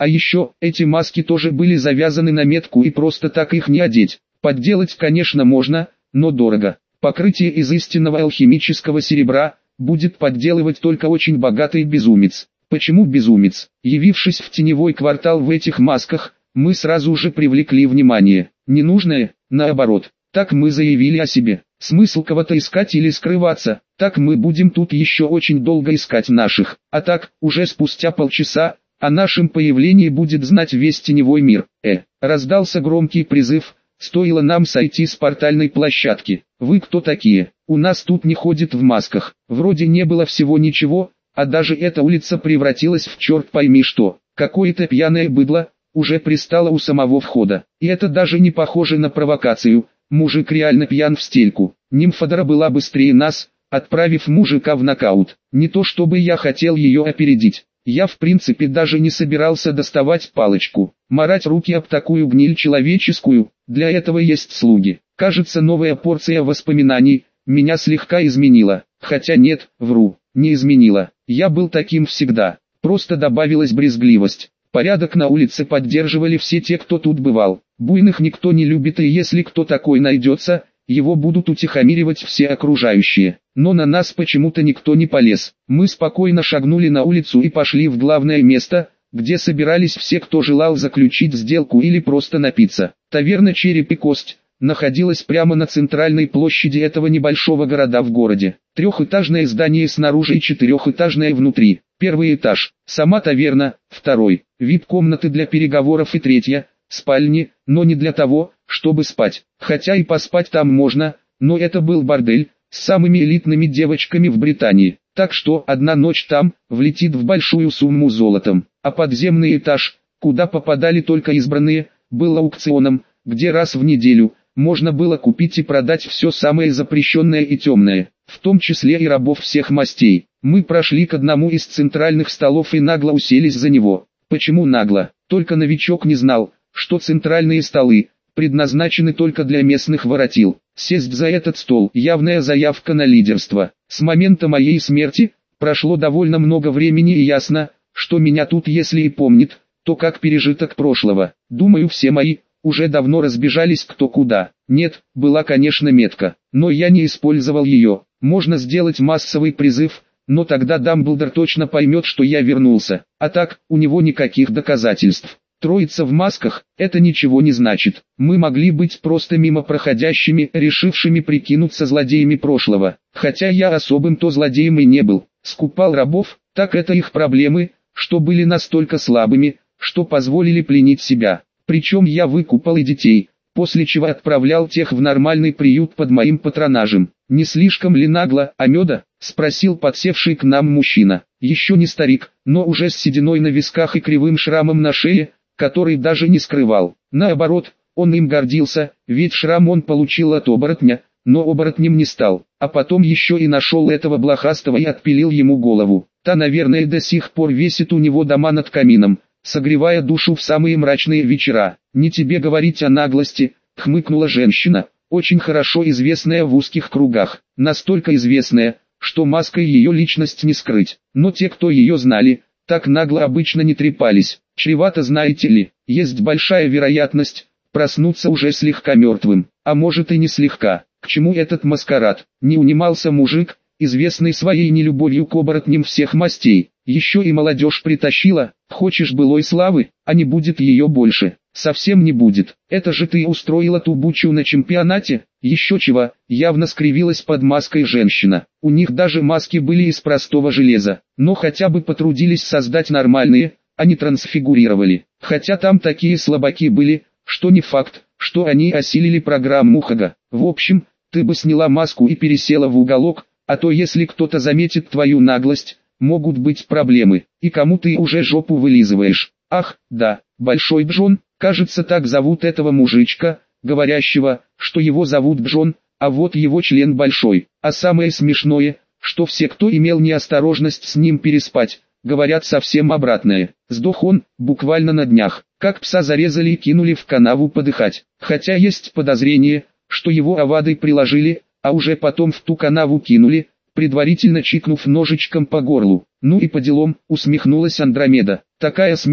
А еще, эти маски тоже были завязаны на метку и просто так их не одеть. Подделать, конечно, можно, но дорого. Покрытие из истинного алхимического серебра будет подделывать только очень богатый безумец. Почему безумец? Явившись в теневой квартал в этих масках, мы сразу же привлекли внимание. Ненужное, наоборот. Так мы заявили о себе. Смысл кого-то искать или скрываться, так мы будем тут еще очень долго искать наших. А так, уже спустя полчаса, о нашем появлении будет знать весь теневой мир. Раздался громкий призыв, стоило нам сойти с портальной площадки. Вы кто такие? У нас тут не ходит в масках. Вроде не было всего ничего, а даже эта улица превратилась в черт пойми что. Какое-то пьяное быдло уже пристало у самого входа. И это даже не похоже на провокацию. Мужик реально пьян в стельку. Нимфодора была быстрее нас, отправив мужика в нокаут. Не то чтобы я хотел ее опередить. Я в принципе даже не собирался доставать палочку. Марать руки об такую гниль человеческую, для этого есть слуги. Кажется, новая порция воспоминаний меня слегка изменила. Хотя нет, вру, не изменила. Я был таким всегда. Просто добавилась брезгливость. Порядок на улице поддерживали все те, кто тут бывал. Буйных никто не любит, и если кто такой найдется, его будут утихомиривать все окружающие. Но на нас почему-то никто не полез. Мы спокойно шагнули на улицу и пошли в главное место, где собирались все, кто желал заключить сделку или просто напиться. Таверна «Череп и кость» находилась прямо на центральной площади этого небольшого города в городе. Трехэтажное здание снаружи и четырехэтажное внутри. Первый этаж – сама таверна, второй – вип-комнаты для переговоров и третья – спальни, но не для того, чтобы спать. Хотя и поспать там можно, но это был бордель с самыми элитными девочками в Британии. Так что одна ночь там влетит в большую сумму золотом. А подземный этаж, куда попадали только избранные, был аукционом, где раз в неделю можно было купить и продать все самое запрещенное и темное, в том числе и рабов всех мастей. Мы прошли к одному из центральных столов и нагло уселись за него. Почему нагло? Только новичок не знал, что центральные столы предназначены только для местных воротил. Сесть за этот стол – явная заявка на лидерство. С момента моей смерти прошло довольно много времени, и ясно, что меня тут если и помнит, то как пережиток прошлого. Думаю, все мои уже давно разбежались кто куда. Нет, была конечно метка, но я не использовал ее. Можно сделать массовый призыв, но тогда Дамблдор точно поймет, что я вернулся. А так, у него никаких доказательств. Троица в масках – это ничего не значит. Мы могли быть просто мимо проходящими, решившими прикинуться злодеями прошлого. Хотя я особым-то злодеем и не был. Скупал рабов, так это их проблемы, что были настолько слабыми, что позволили пленить себя. Причем я выкупал и детей, после чего отправлял тех в нормальный приют под моим патронажем. «Не слишком ли нагло, Амеда?» – спросил подсевший к нам мужчина. Еще не старик, но уже с сединой на висках и кривым шрамом на шее, который даже не скрывал. Наоборот, он им гордился, ведь шрам он получил от оборотня, но оборотнем не стал. А потом еще и нашел этого блохастого и отпилил ему голову. Та, наверное, до сих пор весит у него дома над камином, согревая душу в самые мрачные вечера. «Не тебе говорить о наглости», — хмыкнула женщина, очень хорошо известная в узких кругах. Настолько известная, что маской ее личность не скрыть. Но те, кто ее знали, так нагло обычно не трепались. Чревато, знаете ли, есть большая вероятность проснуться уже слегка мертвым, а может и не слегка. К чему этот маскарад? Не унимался мужик, известный своей нелюбовью к оборотням всех мастей. Еще и молодежь притащила. Хочешь былой славы, а не будет ее больше. Совсем не будет. Это же ты устроила ту бучу на чемпионате? Еще чего, явно скривилась под маской женщина. У них даже маски были из простого железа, но хотя бы потрудились создать нормальные, а не трансфигурировали. Хотя там такие слабаки были, что не факт, что они осилили программу Хага. В общем, ты бы сняла маску и пересела в уголок, а то если кто-то заметит твою наглость, могут быть проблемы, и кому ты уже жопу вылизываешь. Ах, да, Большой Джон, кажется так зовут этого мужичка, говорящего, что его зовут Джон, а вот его член большой. А самое смешное, что все, кто имел неосторожность с ним переспать, говорят совсем обратное. Сдох он, буквально на днях, как пса зарезали и кинули в канаву подыхать. Хотя есть подозрение, что его овадой приложили, а уже потом в ту канаву кинули, предварительно чикнув ножичком по горлу. Ну и по делам, усмехнулась Андромеда. Такая смерть,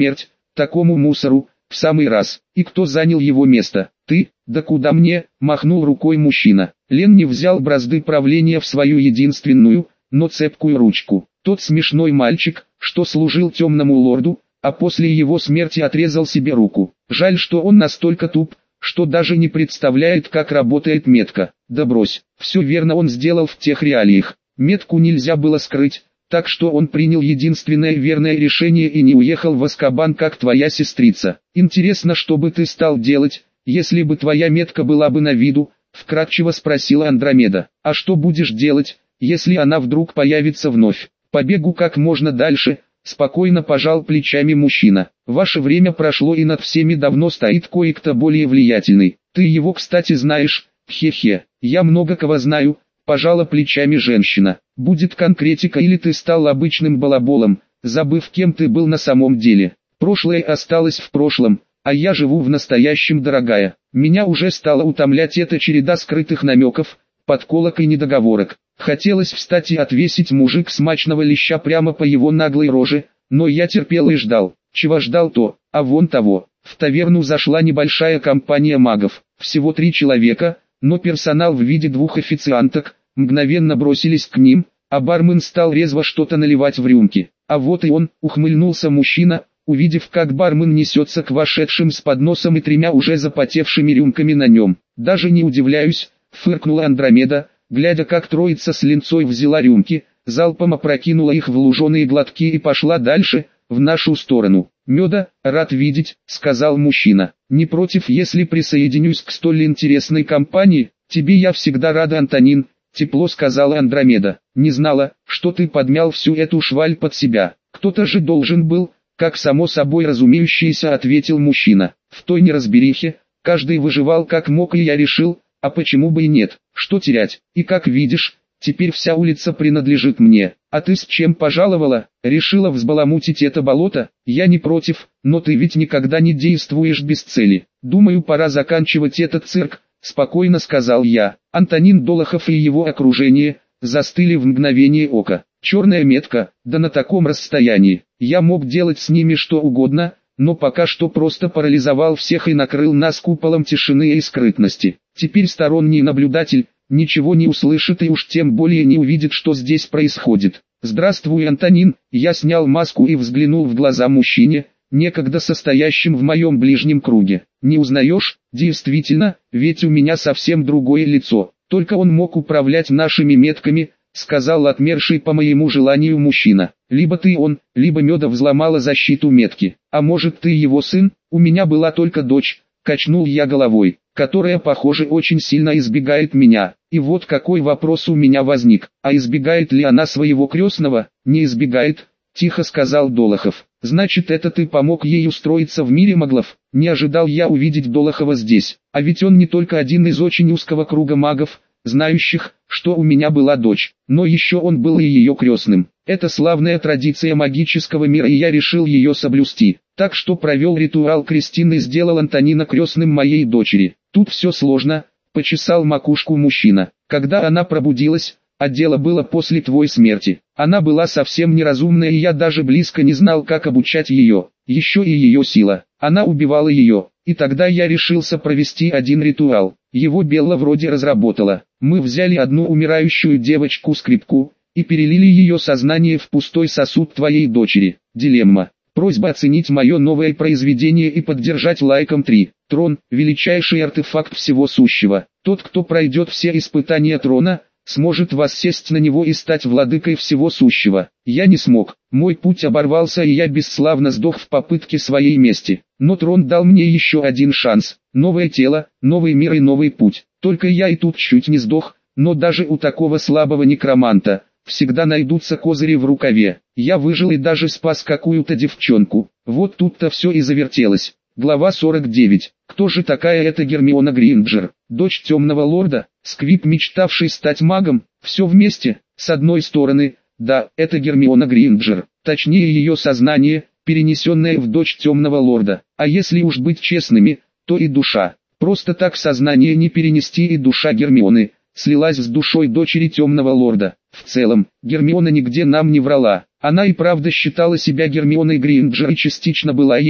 такому мусору, в самый раз. И кто занял его место? Ты? Да куда мне? Махнул рукой мужчина. Ленни взял бразды правления в свою единственную, но цепкую ручку. Тот смешной мальчик, что служил темному лорду, а после его смерти отрезал себе руку. Жаль, что он настолько туп, что даже не представляет, как работает метка. Да брось, все верно он сделал в тех реалиях. Метку нельзя было скрыть, так что он принял единственное верное решение и не уехал в Азкабан, как твоя сестрица. Интересно, что бы ты стал делать, если бы твоя метка была бы на виду, вкратчиво спросила Андромеда. А что будешь делать, если она вдруг появится вновь? Побегу как можно дальше, спокойно пожал плечами мужчина. Ваше время прошло и над всеми давно стоит кое-кто более влиятельный. Ты его, кстати, знаешь? Хе-хе, я много кого знаю, пожала плечами женщина. Будет конкретика или ты стал обычным балаболом, забыв, кем ты был на самом деле. Прошлое осталось в прошлом, а я живу в настоящем, дорогая. Меня уже стала утомлять эта череда скрытых намеков, подколок и недоговорок. Хотелось встать и отвесить мужик смачного леща прямо по его наглой роже, но я терпел и ждал. Чего ждал-то, а вон того. В таверну зашла небольшая компания магов, всего 3 человека, но персонал в виде 2 официанток мгновенно бросились к ним, а бармен стал резво что-то наливать в рюмки. А вот и он, ухмыльнулся мужчина, увидев, как бармен несется к вошедшим с подносом и 3 уже запотевшими рюмками на нем. Даже не удивляюсь, фыркнула Андромеда, глядя, как троица с линцой взяла рюмки, залпом опрокинула их в луженые глотки и пошла дальше, в нашу сторону. «Меда, рад видеть», — сказал мужчина. «Не против, если присоединюсь к столь интересной компании? Тебе я всегда рада, Антонин», — тепло сказала Андромеда. «Не знала, что ты подмял всю эту шваль под себя. Кто-то же должен был», — как само собой разумеющееся ответил мужчина. «В той неразберихе, каждый выживал как мог, и я решил, а почему бы и нет, что терять, и как видишь, теперь вся улица принадлежит мне. А ты с чем пожаловала? Решила взбаламутить это болото? Я не против, но ты ведь никогда не действуешь без цели. Думаю, пора заканчивать этот цирк», — спокойно сказал я. Антонин Долохов и его окружение застыли в мгновение ока. Черная метка, да на таком расстоянии. Я мог делать с ними что угодно, но пока что просто парализовал всех и накрыл нас куполом тишины и скрытности. Теперь сторонний наблюдатель ничего не услышит и уж тем более не увидит, что здесь происходит. «Здравствуй, Антонин», я снял маску и взглянул в глаза мужчине, некогда состоящим в моем ближнем круге. «Не узнаешь? Действительно, ведь у меня совсем другое лицо. Только он мог управлять нашими метками», — сказал отмерший по моему желанию мужчина. «Либо ты он, либо Меда взломала защиту метки. А может, ты его сын? У меня была только дочь», — качнул я головой, «которая, похоже, очень сильно избегает меня. И вот какой вопрос у меня возник. А избегает ли она своего крестного?» «Не избегает», — тихо сказал Долохов. «Значит, это ты помог ей устроиться в мире маглов?» Не ожидал я увидеть Долохова здесь. А ведь он не только один из очень узкого круга магов, знающих, что у меня была дочь, но еще он был и ее крестным. Это славная традиция магического мира, и я решил ее соблюсти. Так что провел ритуал крестины и сделал Антонина крестным моей дочери. Тут все сложно, почесал макушку мужчина. Когда она пробудилась, а дело было после твоей смерти, она была совсем неразумная, и я даже близко не знал, как обучать ее. Еще и ее сила, она убивала ее. И тогда я решился провести один ритуал. Его Белла вроде разработала. Мы взяли одну умирающую девочку-скрипку и перелили ее сознание в пустой сосуд твоей дочери. Дилемма. Просьба оценить мое новое произведение и поддержать лайком 3. Трон – величайший артефакт всего сущего. Тот, кто пройдет все испытания трона, сможет воссесть на него и стать владыкой всего сущего. Я не смог. Мой путь оборвался, и я бесславно сдох в попытке своей мести. Но трон дал мне еще один шанс. Новое тело, новый мир и новый путь. Только я и тут чуть не сдох, но даже у такого слабого некроманта всегда найдутся козыри в рукаве. Я выжил и даже спас какую-то девчонку. Вот тут-то все и завертелось. Глава 49. Кто же такая эта Гермиона Грейнджер? Дочь темного лорда, Сквиб, мечтавший стать магом? Все вместе. С одной стороны, да, это Гермиона Грейнджер, точнее ее сознание, перенесенное в дочь темного лорда. А если уж быть честными, то и душа. Просто так сознание не перенести, и душа Гермионы слилась с душой дочери темного лорда. В целом, Гермиона нигде нам не врала. Она и правда считала себя Гермионой Грейнджер и частично была ею,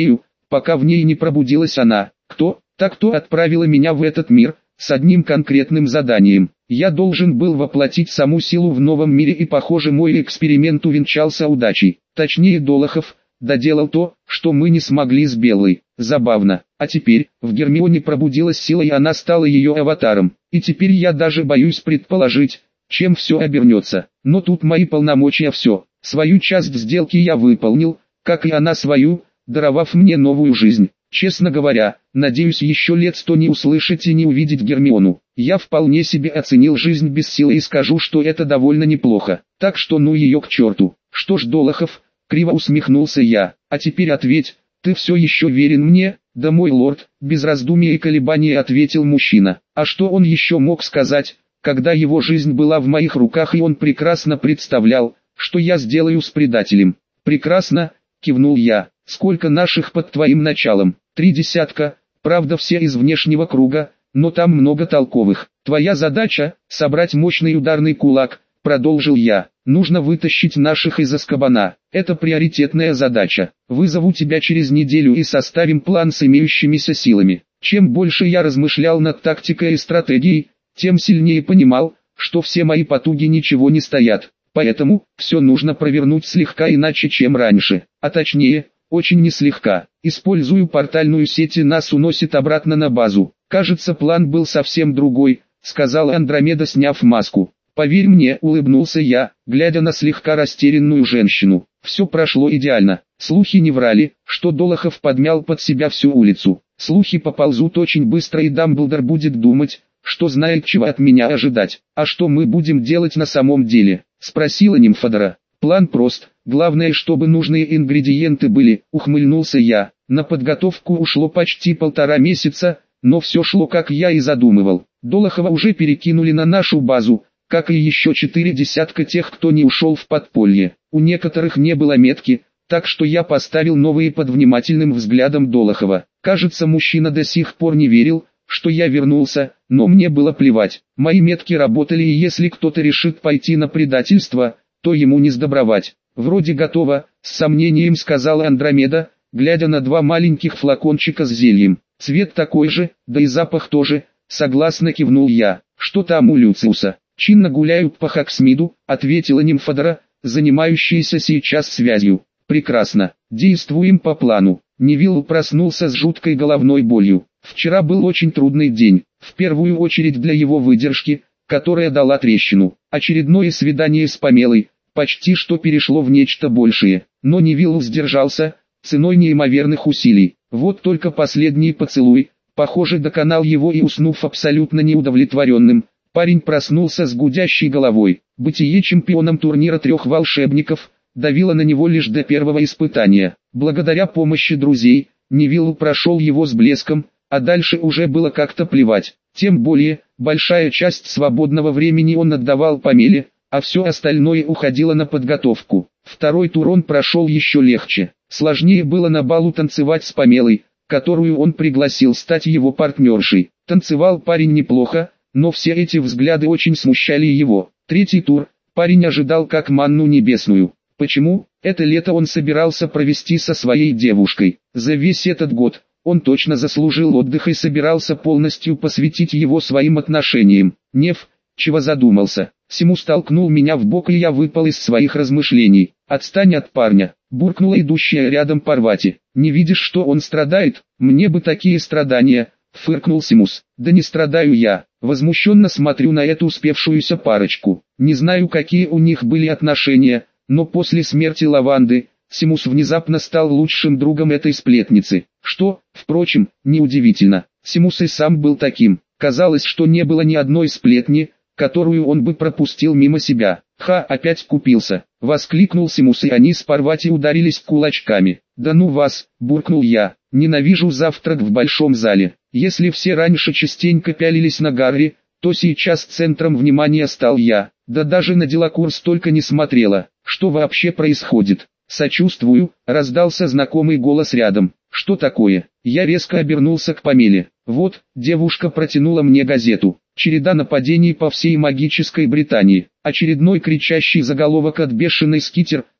пока в ней не пробудилась она. Кто? Так кто отправила меня в этот мир, с одним конкретным заданием. Я должен был воплотить саму силу в новом мире, и похоже мой эксперимент увенчался удачей. Точнее, Долохов доделал то, что мы не смогли с Белой. Забавно. А теперь, в Гермионе пробудилась сила, и она стала ее аватаром. И теперь я даже боюсь предположить, чем все обернется. Но тут мои полномочия все. Свою часть сделки я выполнил, как и она свою, даровав мне новую жизнь. Честно говоря, надеюсь еще лет 100 не услышать и не увидеть Гермиону. Я вполне себе оценил жизнь без силы и скажу, что это довольно неплохо. Так что ну ее к черту. Что ж, Долохов, криво усмехнулся я, а теперь ответь, ты все еще верен мне? Да, мой лорд, без раздумий и колебаний ответил мужчина. А что он еще мог сказать, когда его жизнь была в моих руках, и он прекрасно представлял, что я сделаю с предателем? Прекрасно, кивнул я. Сколько наших под твоим началом? 3 десятка, правда все из внешнего круга, но там много толковых. Твоя задача — собрать мощный ударный кулак, продолжил я. Нужно вытащить наших из Азкабана. Это приоритетная задача. Вызову тебя через неделю и составим план с имеющимися силами. Чем больше я размышлял над тактикой и стратегией, тем сильнее понимал, что все мои потуги ничего не стоят. Поэтому, все нужно провернуть слегка иначе, чем раньше. А точнее, очень не слегка. Использую портальную сеть, и нас уносит обратно на базу. Кажется, план был совсем другой, сказала Андромеда, сняв маску. Поверь мне, улыбнулся я, глядя на слегка растерянную женщину. Все прошло идеально. Слухи не врали, что Долохов подмял под себя всю улицу. Слухи поползут очень быстро, и Дамблдор будет думать, что знает, чего от меня ожидать. А что мы будем делать на самом деле? Спросила Нимфодора. План прост, главное, чтобы нужные ингредиенты были, ухмыльнулся я. На подготовку ушло почти 1,5 месяца, но все шло, как я и задумывал. Долохова уже перекинули на нашу базу, как и еще 4 десятка тех, кто не ушел в подполье. У некоторых не было метки, так что я поставил новые под внимательным взглядом Долохова. Кажется, мужчина до сих пор не верил, что я вернулся, но мне было плевать. Мои метки работали, и если кто-то решит пойти на предательство, то ему не сдобровать. Вроде готово, с сомнением сказала Андромеда, глядя на 2 маленьких флакончика с зельем. Цвет такой же, да и запах тоже, согласно кивнул я. Что там у Люциуса? Чинно гуляют по Хоксмиду, ответила Нимфодора, занимающаяся сейчас связью. Прекрасно, действуем по плану. Невилл проснулся с жуткой головной болью. Вчера был очень трудный день, в первую очередь для его выдержки, которая дала трещину. Очередное свидание с Памелой, почти что перешло в нечто большее. Но Невилл сдержался, ценой неимоверных усилий. Вот только последний поцелуй, похоже, доконал его, и уснув абсолютно неудовлетворенным, парень проснулся с гудящей головой. Бытие чемпионом турнира 3 волшебников давило на него лишь до первого испытания. Благодаря помощи друзей, Невилл прошел его с блеском, а дальше уже было как-то плевать. Тем более, большая часть свободного времени он отдавал Памеле, а все остальное уходило на подготовку. Второй тур он прошел еще легче. Сложнее было на балу танцевать с Памелой, которую он пригласил стать его партнершей. Танцевал парень неплохо, но все эти взгляды очень смущали его. Третий тур парень ожидал как манну небесную. Почему? Это лето он собирался провести со своей девушкой. За весь этот год он точно заслужил отдых и собирался полностью посвятить его своим отношениям. Нев, чего задумался? Симус толкнул меня в бок, и я выпал из своих размышлений. «Отстань от парня», — буркнула идущая рядом Парвати. «Не видишь, что он страдает? Мне бы такие страдания», — фыркнул Симус. «Да не страдаю я». Возмущенно смотрю на эту успевшуюся парочку. Не знаю, какие у них были отношения, но после смерти Лаванды Симус внезапно стал лучшим другом этой сплетницы. Что, впрочем, неудивительно. Симус и сам был таким. Казалось, что не было ни одной сплетни, которую он бы пропустил мимо себя. «Ха, опять купился!» — воскликнул Симус, и они с Парвати ударились кулачками. «Да ну вас!» — буркнул я. «Ненавижу завтрак в большом зале. Если все раньше частенько пялились на Гарри, то сейчас центром внимания стал я. Да даже на Делакур столько не смотрела. Что вообще происходит?» «Сочувствую», — раздался знакомый голос рядом. «Что такое?» Я резко обернулся к Памеле. Вот, девушка протянула мне газету. Череда нападений по всей магической Британии. Очередной кричащий заголовок от бешеной Скитер,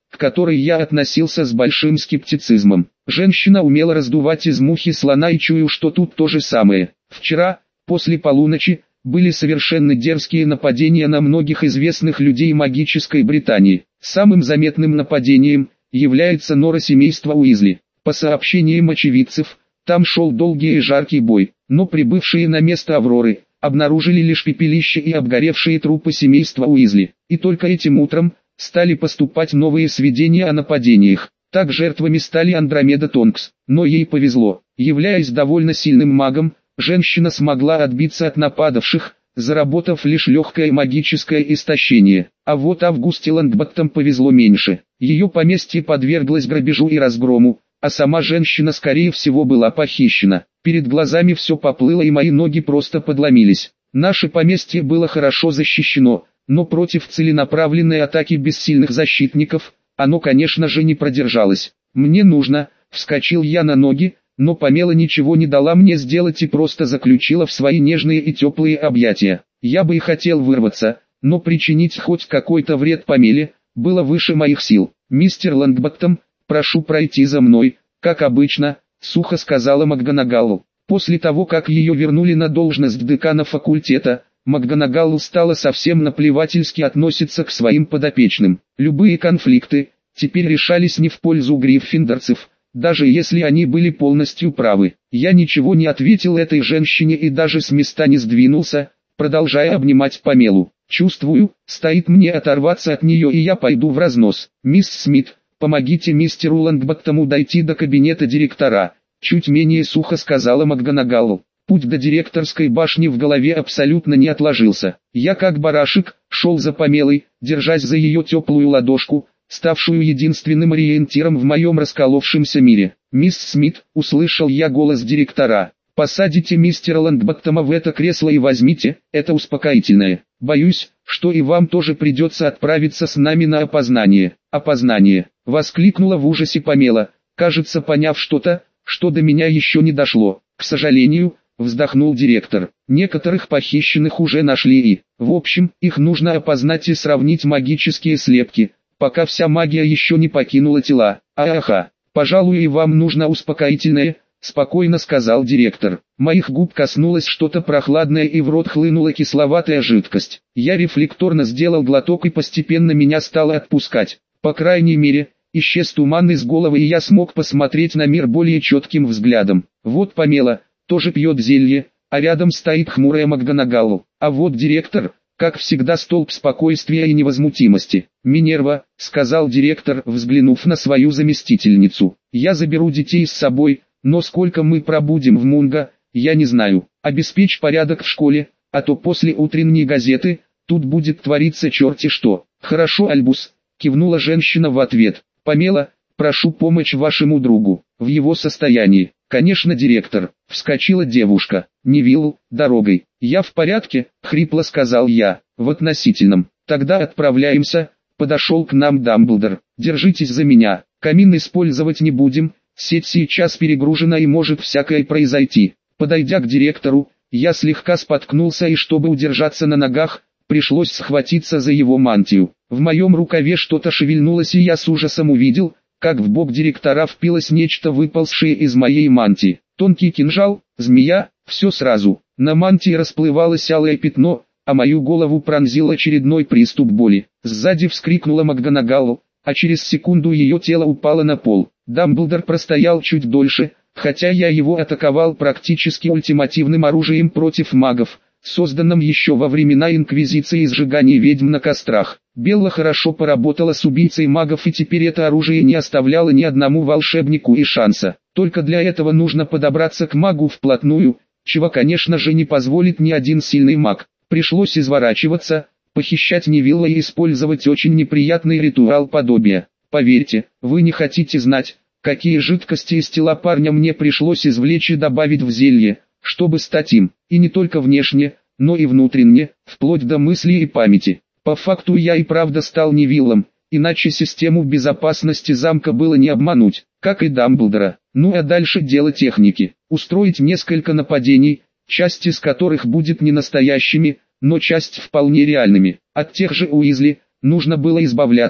к которой я относился с большим скептицизмом. Женщина умела раздувать из мухи слона, и чую, что тут то же самое. Вчера, после полуночи, были совершенно дерзкие нападения на многих известных людей магической Британии. Самым заметным нападением является нора семейства Уизли. По сообщениям очевидцев, там шел долгий и жаркий бой, но прибывшие на место Авроры обнаружили лишь пепелище и обгоревшие трупы семейства Уизли. И только этим утром стали поступать новые сведения о нападениях. Так жертвами стали Андромеда Тонкс, но ей повезло. Являясь довольно сильным магом, женщина смогла отбиться от нападавших, заработав лишь легкое магическое истощение. А вот Августе Лонгботтом повезло меньше. Ее поместье подверглось грабежу и разгрому, а сама женщина скорее всего была похищена. Перед глазами все поплыло и мои ноги просто подломились. Наше поместье было хорошо защищено, но против целенаправленной атаки бессильных защитников, оно конечно же не продержалось. «Мне нужно», — вскочил я на ноги, но Памела ничего не дала мне сделать и просто заключила в свои нежные и теплые объятия. Я бы и хотел вырваться, но причинить хоть какой-то вред Памеле было выше моих сил. «Мистер Лонгботтом, прошу пройти за мной, как обычно», — сухо сказала МакГонагалл. После того, как ее вернули на должность декана факультета, МакГонагалл стала совсем наплевательски относиться к своим подопечным. Любые конфликты теперь решались не в пользу гриффиндорцев, даже если они были полностью правы. Я ничего не ответил этой женщине и даже с места не сдвинулся, продолжая обнимать Памелу. Чувствую, стоит мне оторваться от нее, и я пойду в разнос. «Мисс Смит, помогите мистеру Лонгботтому дойти до кабинета директора», чуть менее сухо сказала МакГонагалл. Путь до директорской башни в голове абсолютно не отложился. Я как барашек шел за Памелой, держась за ее теплую ладошку, ставшую единственным ориентиром в моем расколовшемся мире. «Мисс Смит», — услышал я голос директора, — «посадите мистера Лонгботтома в это кресло и возьмите, это успокоительное. Боюсь, что и вам тоже придется отправиться с нами на опознание». «Опознание», — воскликнула в ужасе Памела, кажется, поняв что-то, что до меня еще не дошло. «К сожалению», — вздохнул директор, — «некоторых похищенных уже нашли и, в общем, их нужно опознать и сравнить магические слепки, пока вся магия еще не покинула тела». «Аха, пожалуй, и вам нужно успокоительное», — спокойно сказал директор. Моих губ коснулось что-то прохладное и в рот хлынула кисловатая жидкость. Я рефлекторно сделал глоток и постепенно меня стало отпускать. По крайней мере, исчез туман из головы и я смог посмотреть на мир более четким взглядом. Вот Памела тоже пьет зелье, а рядом стоит хмурая МакГонагалл. А вот директор, как всегда, столб спокойствия и невозмутимости. «Минерва», — сказал директор, взглянув на свою заместительницу, — «я заберу детей с собой, но сколько мы пробудем в Мунго, я не знаю. Обеспечь порядок в школе, а то после утренней газеты тут будет твориться черти что». «Хорошо, Альбус», — кивнула женщина в ответ. «Памела, прошу помочь вашему другу, в его состоянии». «Конечно, директор», — вскочила девушка. «Невилл, дорогой». «Я в порядке», — хрипло сказал я. «В относительном. Тогда отправляемся», — подошел к нам Дамблдор. «Держитесь за меня. Камин использовать не будем, сеть сейчас перегружена и может всякое произойти». Подойдя к директору, я слегка споткнулся и чтобы удержаться на ногах, пришлось схватиться за его мантию. В моем рукаве что-то шевельнулось и я с ужасом увидел, как в бок директора впилось нечто, выползшее из моей мантии. Тонкий кинжал, змея, все сразу. На мантии расплывалось алое пятно, а мою голову пронзил очередной приступ боли. Сзади вскрикнула МакГонагалл, а через секунду ее тело упало на пол. Дамблдор простоял чуть дольше, хотя я его атаковал практически ультимативным оружием против магов, созданным еще во времена Инквизиции и сжигания ведьм на кострах. Белла хорошо поработала с убийцей магов, и теперь это оружие не оставляло ни одному волшебнику и шанса. Только для этого нужно подобраться к магу вплотную, чего конечно же не позволит ни один сильный маг. Пришлось изворачиваться, похищать Невилла и использовать очень неприятный ритуал подобия. Поверьте, вы не хотите знать, какие жидкости из тела парня мне пришлось извлечь и добавить в зелье, чтобы стать им, и не только внешне, но и внутренне, вплоть до мысли и памяти. По факту я и правда стал Невиллом, иначе систему безопасности замка было не обмануть, как и Дамблдора. Ну а дальше дело техники. Устроить несколько нападений, часть из которых будет не настоящими, но часть вполне реальными. От тех же Уизли нужно было избавляться,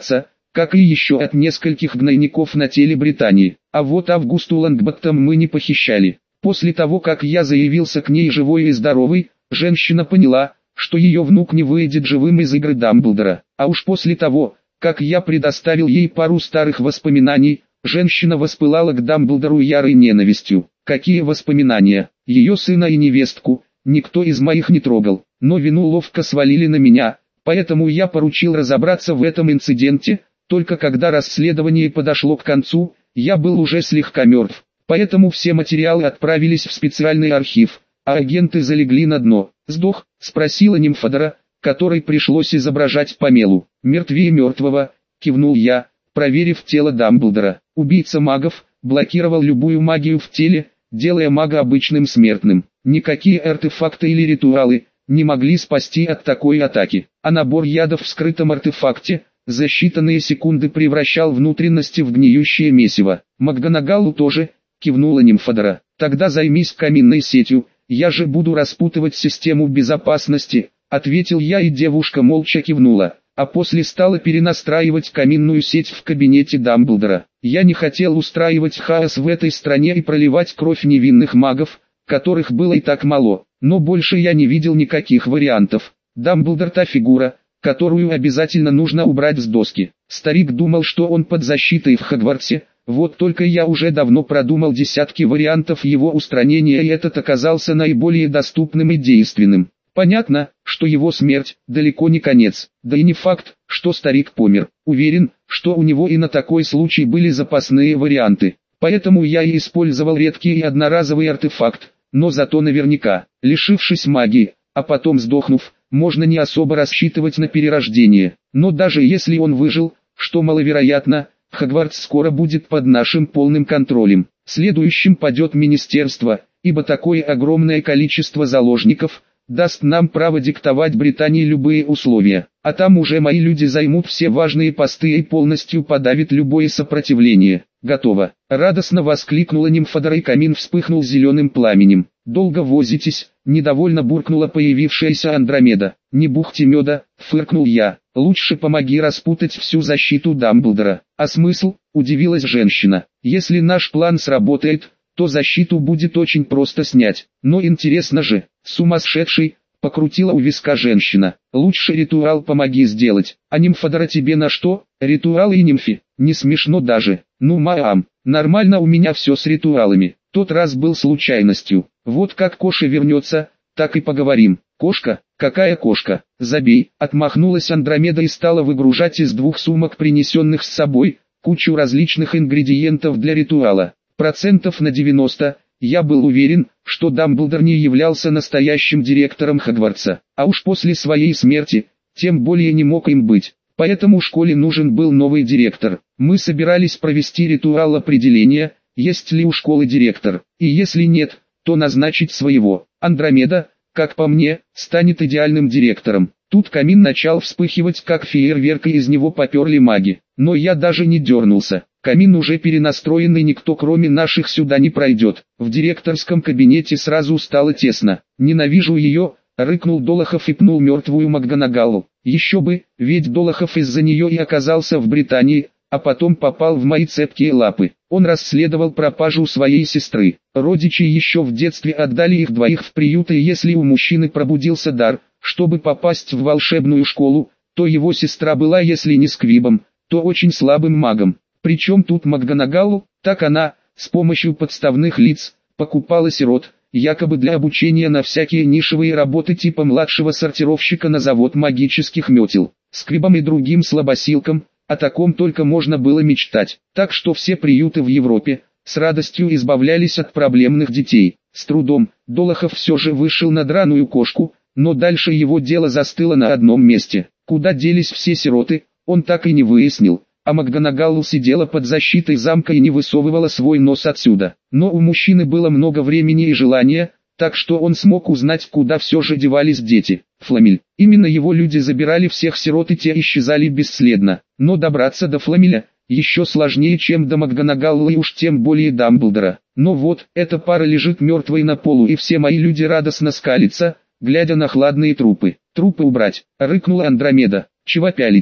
как и еще от нескольких гнойников на теле Британии. А вот Августу Лонгботтом мы не похищали. После того, как я заявился к ней живой и здоровый, женщина поняла, что ее внук не выйдет живым из игры Дамблдора. А уж после того, как я предоставил ей пару старых воспоминаний, женщина воспылала к Дамблдору ярой ненавистью. Какие воспоминания? Ее сына и невестку никто из моих не трогал, но вину ловко свалили на меня, поэтому я поручил разобраться в этом инциденте. Только когда расследование подошло к концу, я был уже слегка мертв, поэтому все материалы отправились в специальный архив, а агенты залегли на дно. «Сдох?» — спросила Нимфодора, которой пришлось изображать помелу. «Мертвее мертвого», — кивнул я, проверив тело Дамблдора. Убийца магов блокировал любую магию в теле, делая мага обычным смертным. Никакие артефакты или ритуалы не могли спасти от такой атаки, а набор ядов в скрытом артефакте за считанные секунды превращал внутренности в гниющее месиво. «МакГонагалу тоже», — кивнула Нимфодора. «Тогда займись каминной сетью, я же буду распутывать систему безопасности», — ответил я, и девушка молча кивнула, а после стала перенастраивать каминную сеть в кабинете Дамблдора. Я не хотел устраивать хаос в этой стране и проливать кровь невинных магов, которых было и так мало, но больше я не видел никаких вариантов. Дамблдор — та фигура, которую обязательно нужно убрать с доски. Старик думал, что он под защитой в Хогвартсе, вот только я уже давно продумал десятки вариантов его устранения, и этот оказался наиболее доступным и действенным. Понятно, что его смерть далеко не конец, да и не факт, что старик помер. Уверен, что у него и на такой случай были запасные варианты. Поэтому я и использовал редкий и одноразовый артефакт, но зато наверняка, лишившись магии, а потом сдохнув, можно не особо рассчитывать на перерождение. Но даже если он выжил, что маловероятно, Хогвартс скоро будет под нашим полным контролем. Следующим падет министерство, ибо такое огромное количество заложников даст нам право диктовать Британии любые условия. А там уже мои люди займут все важные посты и полностью подавят любое сопротивление. «Готово!» — радостно воскликнула Нимфодора, и камин вспыхнул зеленым пламенем. «Долго возитесь?» — недовольно буркнула появившаяся Андромеда. «Не бухти меда!» — фыркнул я. «Лучше помоги распутать всю защиту Дамблдора». «А смысл?» — удивилась женщина. «Если наш план сработает, то защиту будет очень просто снять. Но интересно же, сумасшедший!» — покрутила у виска женщина. «Лучше ритуал помоги сделать. А Нимфодора тебе на что? Ритуалы и нимфи? Не смешно даже. Ну маам, нормально у меня все с ритуалами. Тот раз был случайностью. Вот как Коша вернется, так и поговорим». «Кошка? Какая кошка? Забей!» — отмахнулась Андромеда и стала выгружать из 2 сумок, принесенных с собой, кучу различных ингредиентов для ритуала. Процентов на 90 я был уверен, что Дамблдор не являлся настоящим директором Хогвартса, а уж после своей смерти, тем более не мог им быть. Поэтому школе нужен был новый директор. Мы собирались провести ритуал определения, есть ли у школы директор, и если нет, то назначить своего. Андромеда, как по мне, станет идеальным директором. Тут камин начал вспыхивать как фейерверк, и из него поперли маги. Но я даже не дернулся. Камин уже перенастроен, и никто кроме наших сюда не пройдет. В директорском кабинете сразу стало тесно. «Ненавижу ее!» — рыкнул Долохов и пнул мертвую МакГонагалу. Еще бы, ведь Долохов из-за нее и оказался в Британии, а потом попал в мои цепкие лапы. Он расследовал пропажу своей сестры. Родичи еще в детстве отдали их двоих в приют, и если у мужчины пробудился дар, чтобы попасть в волшебную школу, то его сестра была, если не сквибом, то очень слабым магом. Причем тут МакГонагалу? Так она, с помощью подставных лиц, покупала сирот, якобы для обучения на всякие нишевые работы типа младшего сортировщика на завод магических метел. Сквибам и другим слабосилкам, о таком только можно было мечтать. Так что все приюты в Европе с радостью избавлялись от проблемных детей. С трудом Долохов все же вышел на драную кошку, но дальше его дело застыло на одном месте. Куда делись все сироты, он так и не выяснил. А МакГонагалу сидела под защитой замка и не высовывала свой нос отсюда. Но у мужчины было много времени и желания, так что он смог узнать, куда все же девались дети. Фламель. Именно его люди забирали всех сирот, и те исчезали бесследно. Но добраться до Фламеля еще сложнее, чем до МакГонагалу, и уж тем более Дамблдора. Но вот, эта пара лежит мертвой на полу, и все мои люди радостно скалятся, глядя на хладные трупы. «Трупы убрать!» — рыкнула Андромеда. «Чего пялитесь?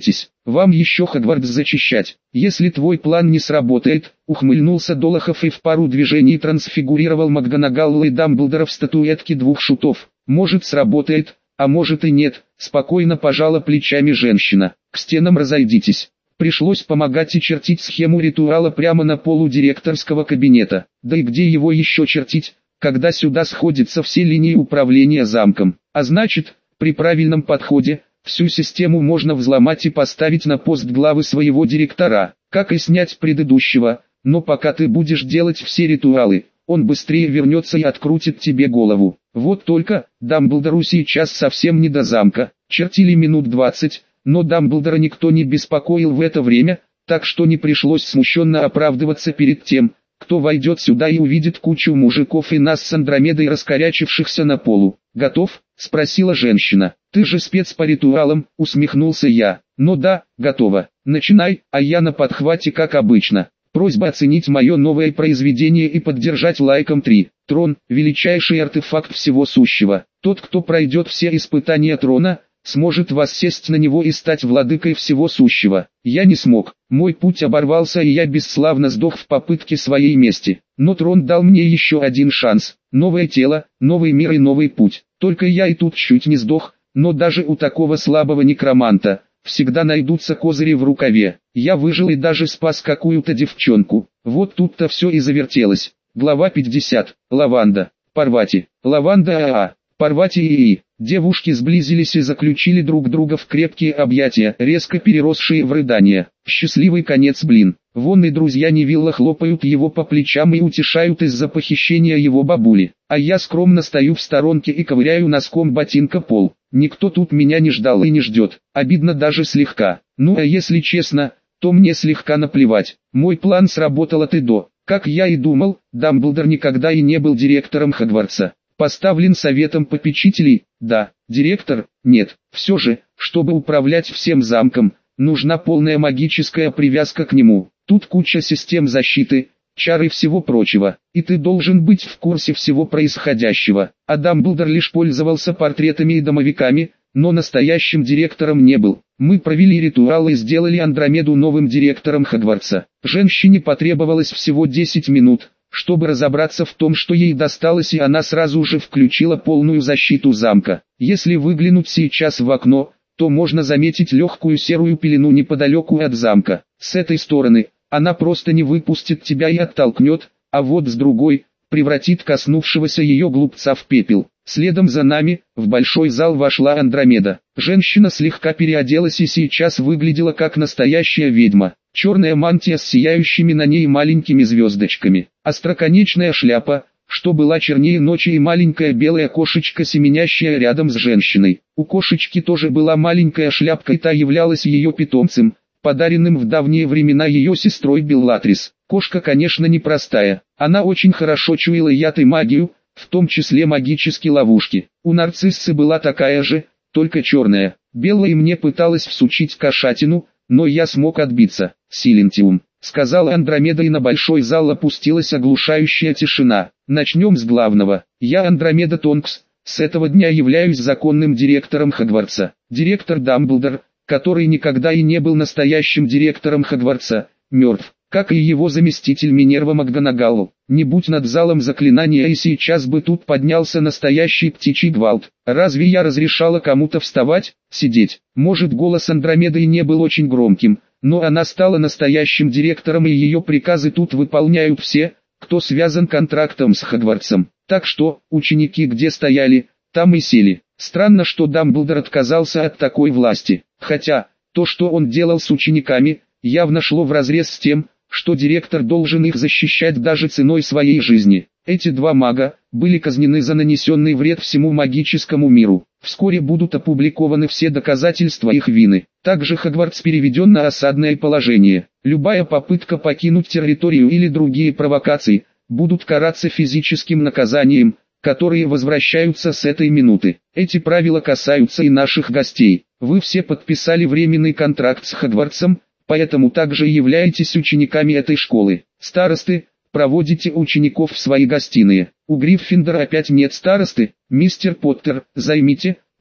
вам еще Хогвартс зачищать. Если твой план не сработает, ухмыльнулся Долохов и в пару движений трансфигурировал МакГонагалл и Дамблдора в статуэтке двух шутов. Может сработает, а может и нет, спокойно пожала плечами женщина. К стенам разойдитесь. Пришлось помогать и чертить схему ритуала прямо на полу директорского кабинета. Да и где его еще чертить, когда сюда сходятся все линии управления замком. А значит, при правильном подходе, всю систему можно взломать и поставить на пост главы своего директора, как и снять предыдущего, но пока ты будешь делать все ритуалы, он быстрее вернется и открутит тебе голову. Вот только, Дамблдору сейчас совсем не до замка, чертили минут 20, но Дамблдора никто не беспокоил в это время, так что не пришлось смущенно оправдываться перед тем, кто войдет сюда и увидит кучу мужиков и нас с Андромедой раскорячившихся на полу. «Готов?» — спросила женщина. «Ты же спец по ритуалам», — усмехнулся я. «Ну да, готово. Начинай, а я на подхвате как обычно». Просьба оценить мое новое произведение и поддержать лайком 3. Трон – величайший артефакт всего сущего. Тот, кто пройдет все испытания трона, сможет воссесть на него и стать владыкой всего сущего. Я не смог. Мой путь оборвался и я бесславно сдох в попытке своей мести. Но трон дал мне еще один шанс. Новое тело, новый мир и новый путь. Только я и тут чуть не сдох, но даже у такого слабого некроманта всегда найдутся козыри в рукаве. Я выжил и даже спас какую-то девчонку. Вот тут-то все и завертелось. Глава 50. Лаванда. Парвати. Лаванда АА. Парвати и девушки сблизились и заключили друг друга в крепкие объятия, резко переросшие в рыдания. Счастливый конец, блин. Вон и друзья Невилла хлопают его по плечам и утешают из-за похищения его бабули. А я скромно стою в сторонке и ковыряю носком ботинка пол. Никто тут меня не ждал и не ждет. Обидно даже слегка. Ну а если честно, то мне слегка наплевать. Мой план сработал от и до. Как я и думал, Дамблдор никогда и не был директором Хогвартса. Поставлен советом попечителей, да, директор, нет. Все же, чтобы управлять всем замком, нужна полная магическая привязка к нему. Тут куча систем защиты, чар и всего прочего. И ты должен быть в курсе всего происходящего. А Дамблдор лишь пользовался портретами и домовиками, но настоящим директором не был. Мы провели ритуал и сделали Андромеду новым директором Хогвартса. Женщине потребовалось всего 10 минут, чтобы разобраться в том, что ей досталось, и она сразу же включила полную защиту замка. Если выглянуть сейчас в окно, то можно заметить легкую серую пелену неподалеку от замка. С этой стороны, она просто не выпустит тебя и оттолкнет, а вот с другой, превратит коснувшегося ее глупца в пепел. Следом за нами, в большой зал вошла Андромеда. Женщина слегка переоделась и сейчас выглядела как настоящая ведьма. Черная мантия с сияющими на ней маленькими звездочками. Остроконечная шляпа, что была чернее ночи, и маленькая белая кошечка, семенящая рядом с женщиной. У кошечки тоже была маленькая шляпка, и та являлась ее питомцем, подаренным в давние времена ее сестрой Беллатрис. Кошка, конечно, непростая. Она очень хорошо чуяла яд и магию, в том числе магические ловушки. У нарциссы была такая же, только черная. Белла и мне пыталась всучить кошатину, но я смог отбиться. «Силентиум», — сказала Андромеда, и на большой зал опустилась оглушающая тишина. «Начнем с главного. Я Андромеда Тонкс, с этого дня являюсь законным директором Хогвартса. Директор Дамблдор, который никогда и не был настоящим директором Хогвартса, мертв, как и его заместитель Минерва МакГонагалл. Не будь над залом заклинания, и сейчас бы тут поднялся настоящий птичий гвалт. Разве я разрешала кому-то вставать, сидеть?» Может, голос Андромеды и не был очень громким, но она стала настоящим директором, и ее приказы тут выполняют все, кто связан контрактом с Хогвартсом. Так что, ученики где стояли, там и сели. Странно, что Дамблдор отказался от такой власти. Хотя, то, что он делал с учениками, явно шло вразрез с тем, что директор должен их защищать даже ценой своей жизни. Эти два мага были казнены за нанесенный вред всему магическому миру. Вскоре будут опубликованы все доказательства их вины. Также Хогвартс переведен на осадное положение. Любая попытка покинуть территорию или другие провокации будут караться физическим наказанием, которые возвращаются с этой минуты. Эти правила касаются и наших гостей. Вы все подписали временный контракт с Хогвартсом, поэтому также являетесь учениками этой школы. Старосты, проводите учеников в свои гостиные. У Гриффиндора опять нет старосты. Мистер Поттер, займите,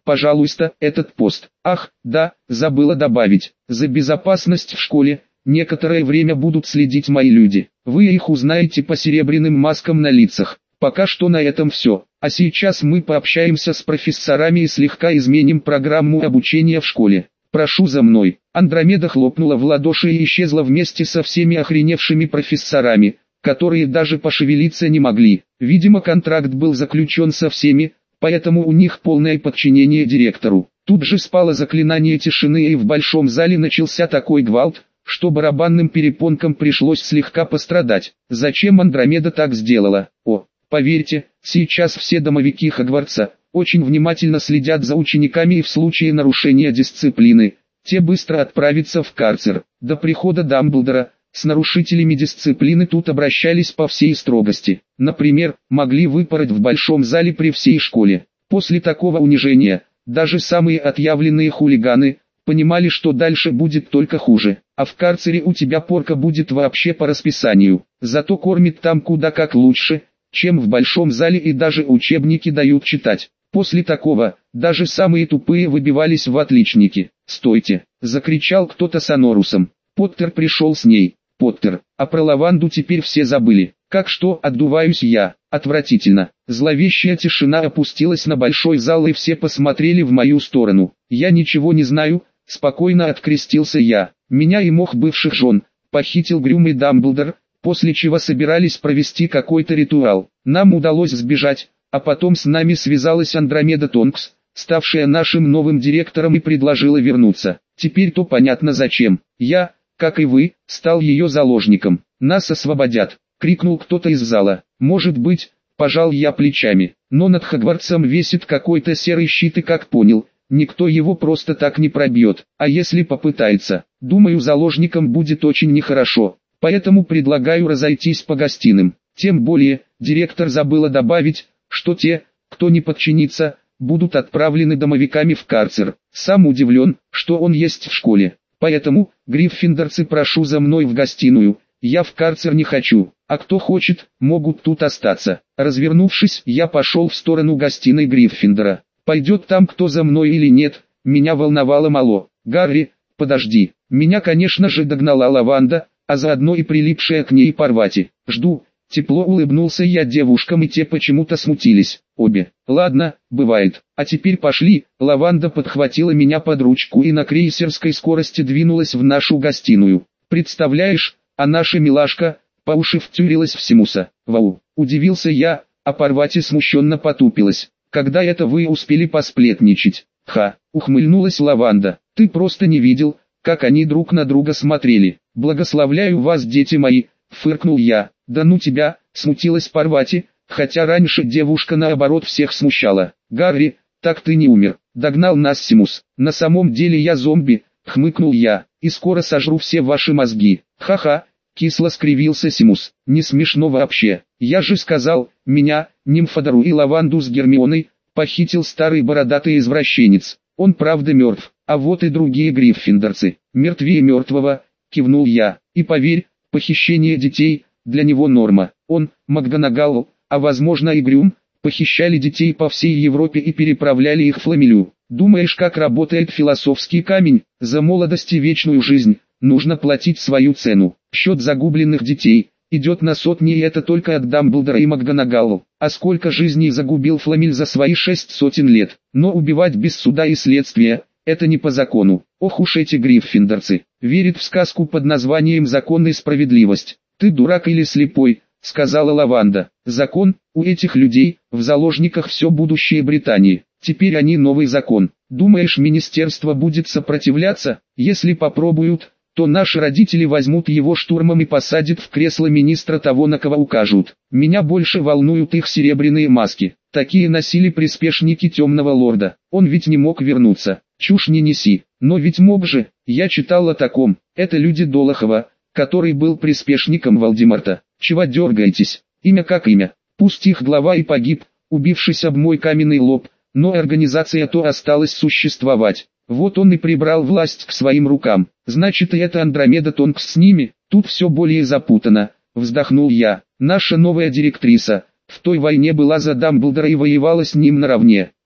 пожалуйста, этот пост. Ах, да, забыла добавить, за безопасность в школе, некоторое время будут следить мои люди. Вы их узнаете по серебряным маскам на лицах. Пока что на этом все. А сейчас мы пообщаемся с профессорами и слегка изменим программу обучения в школе. Прошу за мной. Андромеда хлопнула в ладоши и исчезла вместе со всеми охреневшими профессорами, которые даже пошевелиться не могли. Видимо, контракт был заключен со всеми, поэтому у них полное подчинение директору. Тут же спало заклинание тишины, и в большом зале начался такой гвалт, что барабанным перепонкам пришлось слегка пострадать. Зачем Андромеда так сделала? Поверьте, сейчас все домовики Хогвартса очень внимательно следят за учениками, и в случае нарушения дисциплины, те быстро отправятся в карцер. До прихода Дамблдора с нарушителями дисциплины тут обращались по всей строгости. Например, могли выпороть в большом зале при всей школе. После такого унижения, даже самые отъявленные хулиганы понимали, что дальше будет только хуже. А в карцере у тебя порка будет вообще по расписанию. Зато кормит там куда как лучше, чем в большом зале, и даже учебники дают читать. После такого, даже самые тупые выбивались в отличники. «Стойте!» — закричал кто-то с Анорусом. Поттер пришел с ней. «Поттер, а про лаванду теперь все забыли. Как что, отдуваюсь я?» Отвратительно. Зловещая тишина опустилась на большой зал, и все посмотрели в мою сторону. «Я ничего не знаю», — спокойно открестился я. «Меня и моих бывших жен похитил Грюм и Дамблдор, после чего собирались провести какой-то ритуал. Нам удалось сбежать, а потом с нами связалась Андромеда Тонкс, ставшая нашим новым директором, и предложила вернуться. Теперь-то понятно зачем. Я, как и вы, стал ее заложником. Нас освободят!» — крикнул кто-то из зала. «Может быть», — пожал я плечами, «но над Хогвартсом висит какой-то серый щит, и, как понял, никто его просто так не пробьет. А если попытается, думаю, заложником будет очень нехорошо. Поэтому предлагаю разойтись по гостиным. Тем более, директор забыла добавить, что те, кто не подчинится, будут отправлены домовиками в карцер. Сам удивлен, что он есть в школе. Поэтому, гриффиндорцы, прошу за мной в гостиную. Я в карцер не хочу, а кто хочет, могут тут остаться». Развернувшись, я пошел в сторону гостиной Гриффиндора. Пойдет там кто за мной или нет, меня волновало мало. «Гарри, подожди». Меня, конечно же, догнала Лаванда, а заодно и прилипшая к ней Парвати. «Жду». Тепло улыбнулся я девушкам, и те почему-то смутились. Обе. «Ладно, бывает. А теперь пошли». Лаванда подхватила меня под ручку и на крейсерской скорости двинулась в нашу гостиную. «Представляешь, а наша милашка по уши втюрилась в Симуса». «Вау!» — удивился я, а Парвати смущенно потупилась. «Когда это вы успели посплетничать?» «Ха!» — ухмыльнулась Лаванда. «Ты просто не видел, как они друг на друга смотрели». «Благословляю вас, дети мои!» — фыркнул я. «Да ну тебя!» — смутилась Парвати, хотя раньше девушка наоборот всех смущала. «Гарри, так ты не умер?» — догнал нас Симус. «На самом деле я зомби», — хмыкнул я, — «и скоро сожру все ваши мозги». «Ха-ха!» — кисло скривился Симус. «Не смешно вообще. Я же сказал, меня, Нимфодору и Лаванду с Гермионой, похитил старый бородатый извращенец. Он правда мертв, а вот и другие гриффиндорцы. Мертвее мертвого», — кивнул я. «И поверь, похищение детей — для него норма. Он, МакГонагал, а возможно и Грюм, похищали детей по всей Европе и переправляли их в Фламелю. Думаешь, как работает философский камень? За молодость и вечную жизнь нужно платить свою цену. Счет загубленных детей идет на сотни, и это только от Дамблдора и МакГонагал. А сколько жизней загубил Фламель за свои 600 лет? Но убивать без суда и следствия — это не по закону. Ох уж эти гриффиндорцы, верят в сказку под названием «Закон и справедливость». «Ты дурак или слепой?» — сказала Лаванда. «Закон, у этих людей, в заложниках все будущее Британии. Теперь они новый закон. Думаешь, министерство будет сопротивляться? Если попробуют, то наши родители возьмут его штурмом и посадят в кресло министра того, на кого укажут. Меня больше волнуют их серебряные маски. Такие носили приспешники Темного Лорда. Он ведь не мог вернуться». «Чушь не неси». «Но ведь мог же. Я читал о таком. Это люди Долохова, который был приспешником Волдеморта». «Чего дергаетесь? Имя как имя. Пусть их глава и погиб, убившись об мой каменный лоб, но организация то осталась существовать. Вот он и прибрал власть к своим рукам. Значит, и это Андромеда Тонкс с ними. Тут все более запутано», — вздохнул я. «Наша новая директриса в той войне была за Дамблдора и воевала с ним наравне.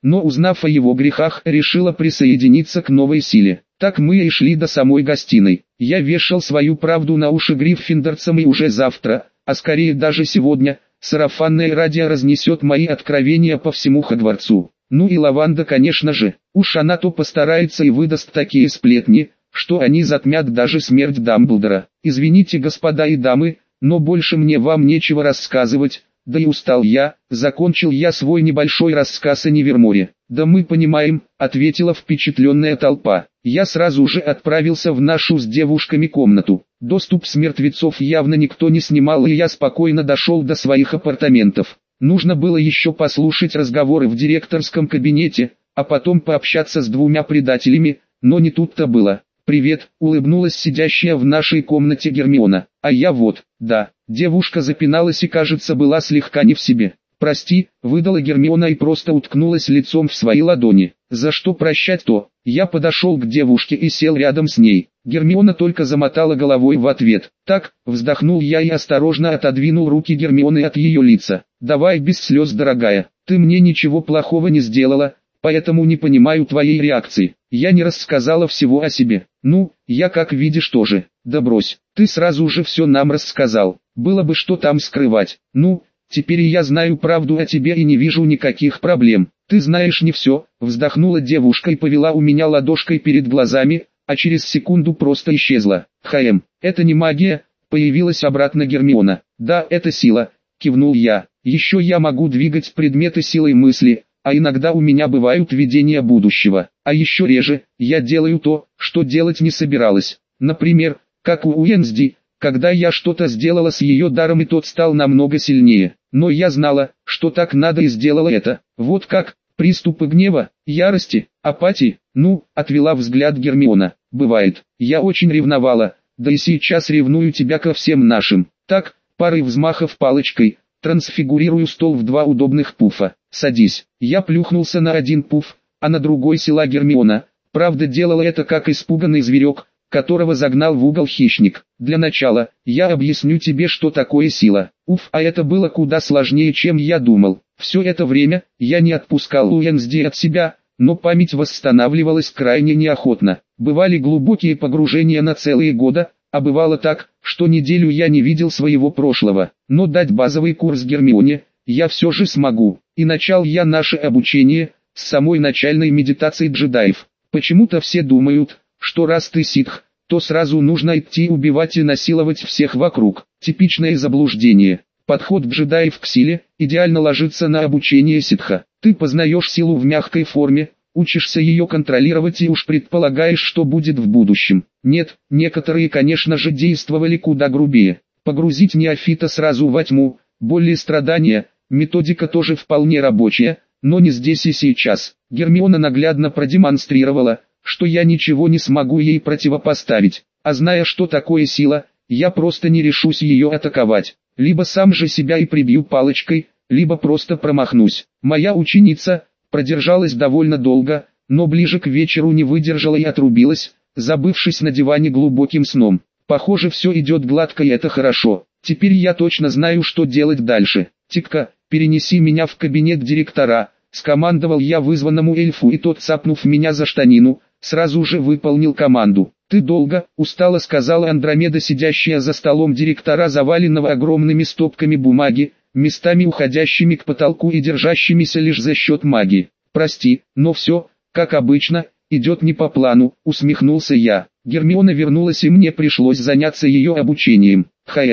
но узнав о его грехах, решила присоединиться к новой силе. Так мы и шли до самой гостиной. Я вешал свою правду на уши гриффиндорцам, и уже завтра, а скорее даже сегодня, сарафанное радио разнесет мои откровения по всему Хогвартсу. Ну и Лаванда, конечно же, уж она то постарается и выдаст такие сплетни, что они затмят даже смерть Дамблдора. Извините, господа и дамы, но больше мне вам нечего рассказывать, да и устал я. Закончил я свой небольшой рассказ о Неверморе. Да мы понимаем, ответила впечатленная толпа. Я сразу же отправился в нашу с девушками комнату. Доступ с мертвецов явно никто не снимал, и я спокойно дошел до своих апартаментов. Нужно было еще послушать разговоры в директорском кабинете, а потом пообщаться с двумя предателями, но не тут-то было. «Привет», — улыбнулась сидящая в нашей комнате Гермиона. «А я вот, да». Девушка запиналась и, кажется, была слегка не в себе. «Прости», — выдала Гермиона и просто уткнулась лицом в свои ладони. «За что прощать-то?» Я подошел к девушке и сел рядом с ней. Гермиона только замотала головой в ответ. «Так», — вздохнул я и осторожно отодвинул руки Гермионы от ее лица. «Давай без слез, дорогая. Ты мне ничего плохого не сделала, поэтому не понимаю твоей реакции. Я не рассказала всего о себе». «Ну, я, как видишь, тоже». «Да брось, ты сразу же все нам рассказал. Было бы что там скрывать. Ну, теперь я знаю правду о тебе и не вижу никаких проблем». «Ты знаешь не все», — вздохнула девушка и повела у меня ладошкой перед глазами, а через секунду просто исчезла. Это не магия», — появилась обратно Гермиона. «Да, это сила», — кивнул я. «Еще я могу двигать предметы силой мысли, а иногда у меня бывают видения будущего. А еще реже, я делаю то, что делать не собиралась. Например, как у Уэнсди, когда я что-то сделала с ее даром, и тот стал намного сильнее. Но я знала, что так надо, и сделала это. Вот как. Приступы гнева, ярости, апатии». «Ну», — отвела взгляд Гермиона. «Бывает. Я очень ревновала, да и сейчас ревную тебя ко всем нашим. Так, парой взмахов палочкой, трансфигурирую стол в два удобных пуфа. Садись». Я плюхнулся на один пуф, а на другой села Гермиона. Правда, делала это как испуганный зверек, которого загнал в угол хищник. «Для начала, я объясню тебе, что такое сила». А это было куда сложнее, чем я думал. Все это время, я не отпускал Уэнсди от себя, но память восстанавливалась крайне неохотно. Бывали глубокие погружения на целые годы, а бывало так, что неделю я не видел своего прошлого. Но дать базовый курс Гермионе, я все же смогу. И начал я наше обучение с самой начальной медитации джедаев. Почему-то все думают, что раз ты ситх, то сразу нужно идти убивать и насиловать всех вокруг. Типичное заблуждение. Подход джедаев к силе идеально ложится на обучение ситха. Ты познаешь силу в мягкой форме, учишься ее контролировать и уж предполагаешь, что будет в будущем. Нет, некоторые, конечно же, действовали куда грубее. Погрузить неофита сразу во тьму, боль и страдания, методика тоже вполне рабочая, но не здесь и сейчас. Гермиона наглядно продемонстрировала, что я ничего не смогу ей противопоставить, а зная, что такое сила, я просто не решусь ее атаковать. Либо сам же себя и прибью палочкой, либо просто промахнусь. Моя ученица продержалась довольно долго, но ближе к вечеру не выдержала и отрубилась, забывшись на диване глубоким сном. Похоже, все идет гладко, и это хорошо. Теперь я точно знаю, что делать дальше. «Тикка, перенеси меня в кабинет директора», — скомандовал я вызванному эльфу, и тот, цапнув меня за штанину, сразу же выполнил команду. «Ты долго?» — устало сказала Андромеда, сидящая за столом директора, заваленного огромными стопками бумаги, местами уходящими к потолку и держащимися лишь за счет магии. «Прости, но все, как обычно, идет не по плану», — усмехнулся я. Гермиона вернулась, и мне пришлось заняться ее обучением.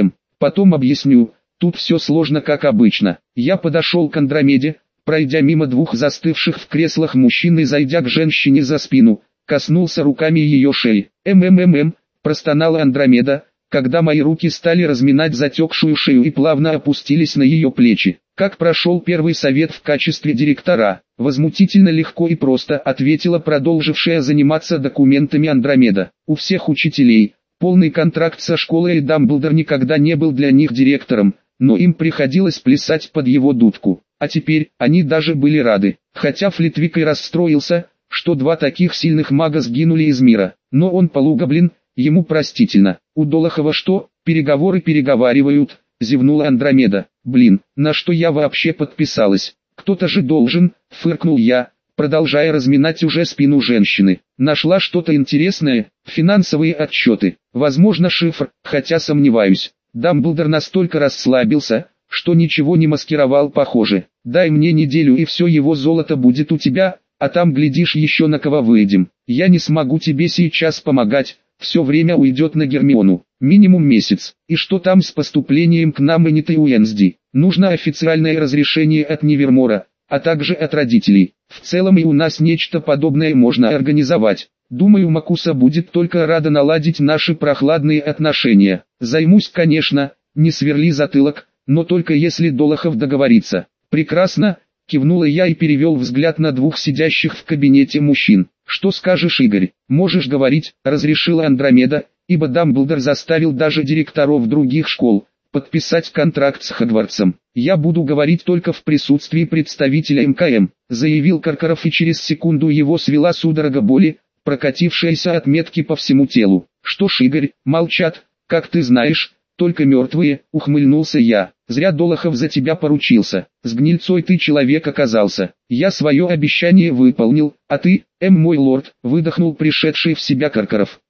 Потом объясню, тут все сложно, как обычно. Я подошел к Андромеде, пройдя мимо двух застывших в креслах мужчин и зайдя к женщине за спину, коснулся руками ее шеи. Простонала Андромеда, когда мои руки стали разминать затекшую шею и плавно опустились на ее плечи. «Как прошел первый совет в качестве директора?» «Возмутительно легко и просто», — ответила продолжившая заниматься документами Андромеда. «У всех учителей полный контракт со школой, и Дамблдор никогда не был для них директором, но им приходилось плясать под его дудку. А теперь они даже были рады. Хотя Флитвик и расстроился, что два таких сильных мага сгинули из мира. Но он полугоблин, ему простительно. У Долохова что, переговоры переговаривают?» — зевнула Андромеда. «Блин, на что я вообще подписалась? Кто-то же должен», — фыркнул я, продолжая разминать уже спину женщины. Нашла что-то интересное, финансовые отчеты, возможно шифр, хотя сомневаюсь. Дамблдор настолько расслабился, что ничего не маскировал похоже. Дай мне неделю и все его золото будет у тебя, а там глядишь еще на кого выйдем. Я не смогу тебе сейчас помогать, все время уйдет на Гермиону. Минимум месяц. И что там с поступлением к нам и Уэнсди? Нужно официальное разрешение от Невермора, а также от родителей. В целом и у нас нечто подобное можно организовать. Думаю, Макуса будет только рада наладить наши прохладные отношения. Займусь, конечно, не сверли затылок, но только если Долохов договорится. Прекрасно, кивнула я и перевел взгляд на двух сидящих в кабинете мужчин. Что скажешь, Игорь? Можешь говорить, разрешила Андромеда, ибо Дамблдор заставил даже директоров других школ подписать контракт с Хогвартсом. «Я буду говорить только в присутствии представителя МКМ», заявил Каркаров, и через секунду его свела судорога боли, прокатившаяся от метки по всему телу. «Что ж, Игорь, молчат, как ты знаешь, только мертвые», ухмыльнулся я. «Зря Долохов за тебя поручился. С гнильцой ты человек оказался. Я свое обещание выполнил, а ты, мой лорд», выдохнул пришедший в себя Каркаров.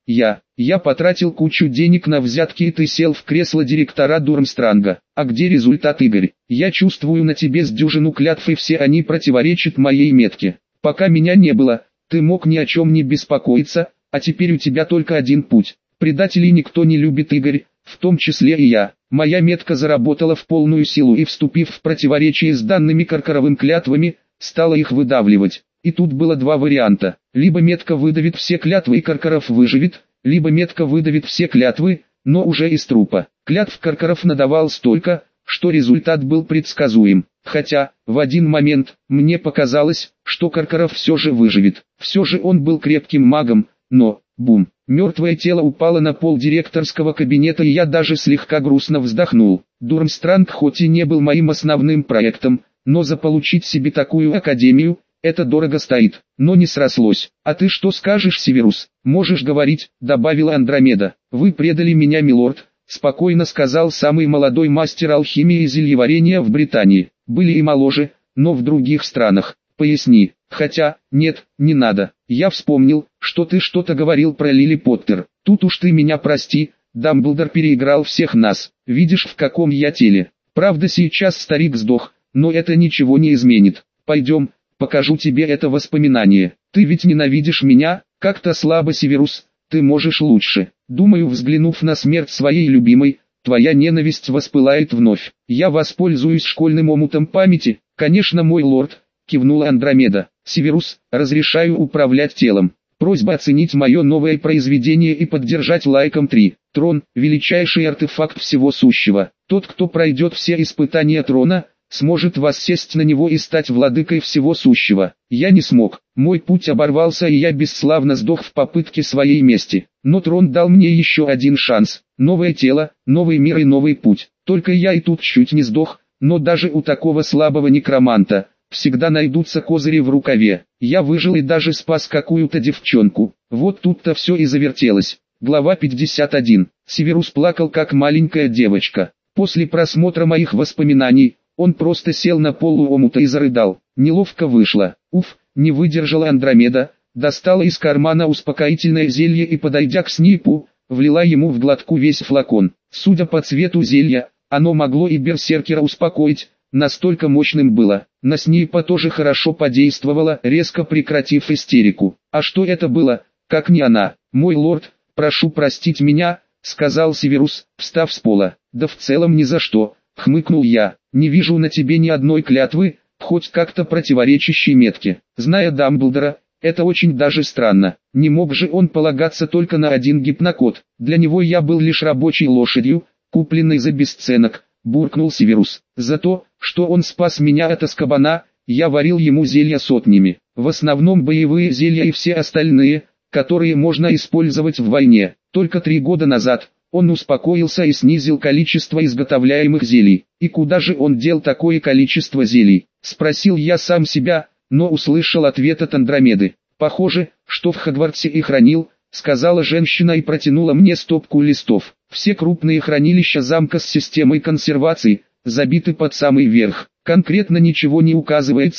Я потратил кучу денег на взятки, и ты сел в кресло директора Дурмстранга. А где результат, Игорь? Я чувствую на тебе с дюжину клятв, и все они противоречат моей метке. Пока меня не было, ты мог ни о чем не беспокоиться, а теперь у тебя только один путь. Предателей никто не любит, Игорь, в том числе и я. Моя метка заработала в полную силу и, вступив в противоречие с данными Каркаровым клятвами, стала их выдавливать. И тут было два варианта. Либо метка выдавит все клятвы и Каркаров выживет, либо метка выдавит все клятвы, но уже из трупа. Клятв Каркаров надавал столько, что результат был предсказуем. Хотя, в один момент, мне показалось, что Каркаров все же выживет. Все же он был крепким магом, но, бум, мертвое тело упало на пол директорского кабинета, и я даже слегка грустно вздохнул. Дурмстранг хоть и не был моим основным проектом, но заполучить себе такую академию, это дорого стоит, но не срослось. «А ты что скажешь, Северус?» «Можешь говорить», — добавила Андромеда. «Вы предали меня, милорд», — спокойно сказал самый молодой мастер алхимии и зельеварения в Британии. «Были и моложе, но в других странах. Поясни». «Хотя, нет, не надо. Я вспомнил, что ты что-то говорил про Лили Поттер. Тут уж ты меня прости, Дамблдор переиграл всех нас. Видишь, в каком я теле. Правда, сейчас старик сдох, но это ничего не изменит. Пойдем, покажу тебе это воспоминание. Ты ведь ненавидишь меня?» «Как-то слабо, Северус, ты можешь лучше». Думаю, взглянув на смерть своей любимой, твоя ненависть воспылает вновь. «Я воспользуюсь школьным омутом памяти, конечно, мой лорд», кивнула Андромеда. «Северус, разрешаю управлять телом. Просьба оценить мое новое произведение и поддержать лайком 3. Трон – величайший артефакт всего сущего. Тот, кто пройдет все испытания трона, сможет воссесть на него и стать владыкой всего сущего. Я не смог, мой путь оборвался, и я бесславно сдох в попытке своей мести. Но трон дал мне еще один шанс. Новое тело, новый мир и новый путь. Только я и тут чуть не сдох, но даже у такого слабого некроманта всегда найдутся козыри в рукаве. Я выжил и даже спас какую-то девчонку. Вот тут-то все и завертелось». Глава 51. Северус плакал как маленькая девочка. После просмотра моих воспоминаний, он просто сел на пол у омута и зарыдал. Неловко вышло. Уф, не выдержала Андромеда, достала из кармана успокоительное зелье и, подойдя к Снейпу, влила ему в глотку весь флакон. Судя по цвету зелья, оно могло и берсеркера успокоить, настолько мощным было. На Снейпа тоже хорошо подействовало, резко прекратив истерику. «А что это было, как не она?» «Мой лорд, прошу простить меня», — сказал Северус, встав с пола. «Да в целом ни за что», — хмыкнул я. «Не вижу на тебе ни одной клятвы, хоть как-то противоречащей метке. Зная Дамблдора, это очень даже странно. Не мог же он полагаться только на один гипнокод. Для него я был лишь рабочей лошадью, купленной за бесценок», — буркнул Северус. «За то, что он спас меня от Азкабана, я варил ему зелья сотнями. В основном боевые зелья и все остальные, которые можно использовать в войне. Только 3 года назад он успокоился и снизил количество изготовляемых зелий. И куда же он дел такое количество зелий?» Спросил я сам себя, но услышал ответ от Андромеды. «Похоже, что в Хогвартсе и хранил», — сказала женщина и протянула мне стопку листов. «Все крупные хранилища замка с системой консервации забиты под самый верх. Конкретно ничего не указывается,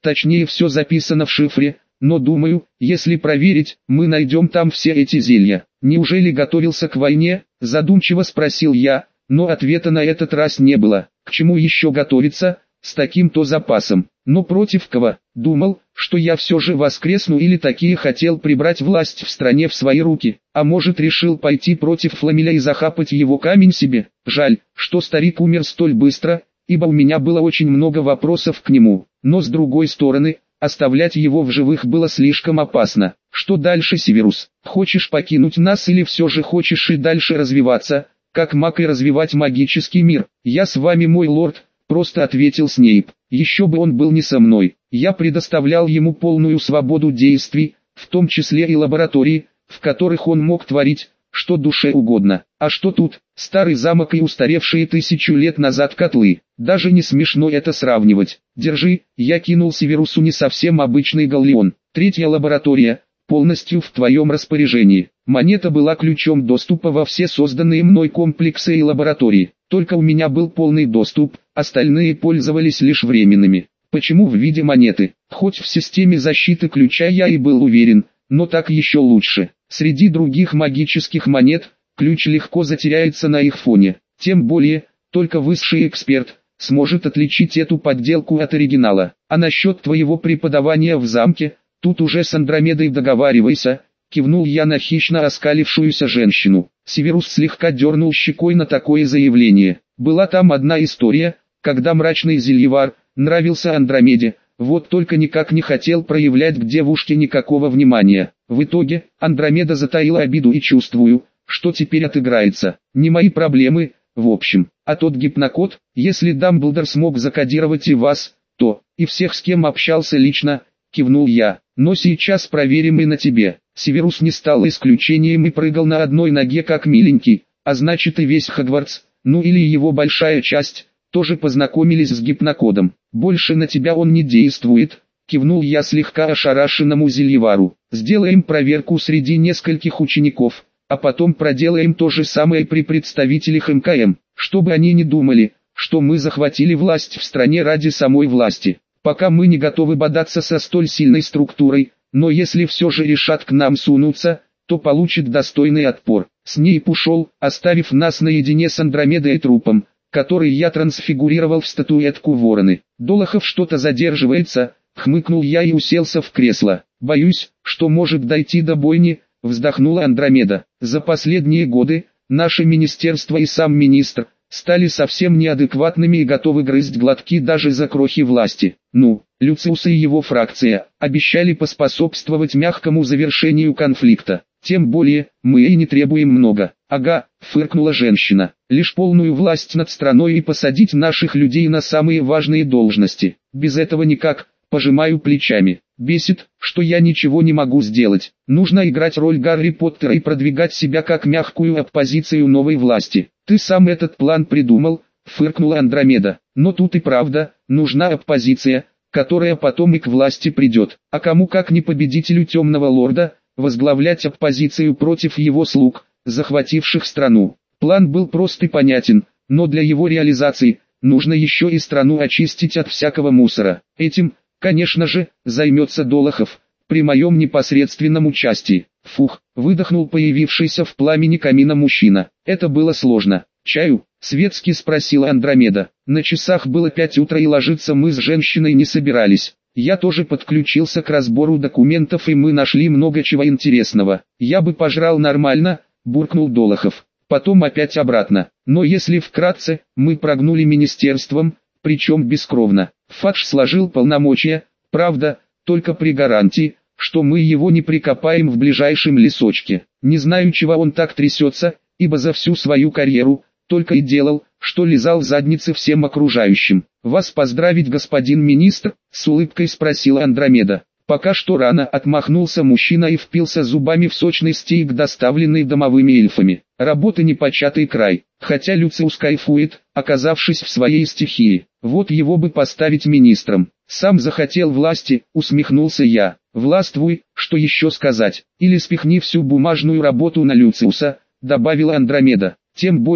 точнее все записано в шифре, но думаю, если проверить, мы найдем там все эти зелья. Неужели готовился к войне? Задумчиво спросил я, но ответа на этот раз не было. К чему еще готовиться, с таким-то запасом? Но против кого? Думал, что я все же воскресну или такие хотел прибрать власть в стране в свои руки, а может решил пойти против Фламеля и захапать его камень себе. Жаль, что старик умер столь быстро, ибо у меня было очень много вопросов к нему, но с другой стороны, оставлять его в живых было слишком опасно. Что дальше, Северус? Хочешь покинуть нас или все же хочешь и дальше развиваться, как маг и развивать магический мир? Я с вами, мой лорд, просто ответил Снейп. Еще бы он был не со мной. Я предоставлял ему полную свободу действий, в том числе и лаборатории, в которых он мог творить, что душе угодно. А что тут? Старый замок и устаревшие 1000 лет назад котлы. Даже не смешно это сравнивать. Держи, я кинул Северусу не совсем обычный галлеон. 3-я лаборатория, полностью в твоем распоряжении. Монета была ключом доступа во все созданные мной комплексы и лаборатории. Только у меня был полный доступ, остальные пользовались лишь временными. Почему в виде монеты? Хоть в системе защиты ключа я и был уверен, но так еще лучше. Среди других магических монет, ключ легко затеряется на их фоне. Тем более, только высший эксперт сможет отличить эту подделку от оригинала. А насчет твоего преподавания в замке, тут уже с Андромедой договаривайся, кивнул я на хищно оскалившуюся женщину. Северус слегка дернул щекой на такое заявление. Была там одна история, когда мрачный зельевар нравился Андромеде, вот только никак не хотел проявлять к девушке никакого внимания. В итоге, Андромеда затаила обиду и чувствую, что теперь отыграется. Не мои проблемы, в общем. А тот гипнокод, если Дамблдор смог закодировать и вас, то, и всех, с кем общался лично, кивнул я. Но сейчас проверим и на тебе. Северус не стал исключением и прыгал на одной ноге как миленький, а значит и весь Хогвартс, ну или его большая часть, тоже познакомились с гипнокодом. Больше на тебя он не действует, кивнул я слегка ошарашенному зельевару. Сделаем проверку среди нескольких учеников, а потом проделаем то же самое при представителях МКМ, чтобы они не думали, что мы захватили власть в стране ради самой власти. Пока мы не готовы бодаться со столь сильной структурой, но если все же решат к нам сунуться, то получит достойный отпор. Снейп ушел, оставив нас наедине с Андромедой и трупом, который я трансфигурировал в статуэтку вороны. Долохов что-то задерживается, хмыкнул я и уселся в кресло. Боюсь, что может дойти до бойни, вздохнула Андромеда. За последние годы, наше министерство и сам министр стали совсем неадекватными и готовы грызть глотки даже за крохи власти. Ну, Люциус и его фракция обещали поспособствовать мягкому завершению конфликта. Тем более, мы и не требуем много. Ага, фыркнула женщина. Лишь полную власть над страной и посадить наших людей на самые важные должности. Без этого никак, пожимаю плечами. Бесит, что я ничего не могу сделать. Нужно играть роль Гарри Поттера и продвигать себя как мягкую оппозицию новой власти. Ты сам этот план придумал, фыркнула Андромеда. Но тут и правда, нужна оппозиция, которая потом и к власти придет. А кому как не победителю Темного Лорда, возглавлять оппозицию против его слуг, захвативших страну. План был прост и понятен, но для его реализации, нужно еще и страну очистить от всякого мусора. Этим, конечно же, займется Долохов, при моем непосредственном участии. Фух, выдохнул появившийся в пламени камина мужчина. Это было сложно. Чаю? Светски спросила Андромеда. На часах было 5 утра и ложиться мы с женщиной не собирались. Я тоже подключился к разбору документов и мы нашли много чего интересного. Я бы пожрал нормально, буркнул Долохов. Потом опять обратно. Но если вкратце, мы прогнули министерством, причем бескровно. Фадж сложил полномочия, правда, только при гарантии, что мы его не прикопаем в ближайшем лесочке. Не знаю, чего он так трясется, ибо за всю свою карьеру только и делал, что лизал задницы всем окружающим. «Вас поздравить, господин министр?» — с улыбкой спросила Андромеда. «Пока что рано», — отмахнулся мужчина и впился зубами в сочный стейк, доставленный домовыми эльфами. Работа непочатый край, хотя Люциус кайфует, оказавшись в своей стихии. Вот его бы поставить министром. «Сам захотел власти», — усмехнулся я. «Властвуй, что еще сказать, или спихни всю бумажную работу на Люциуса», — добавила Андромеда. «Тем более,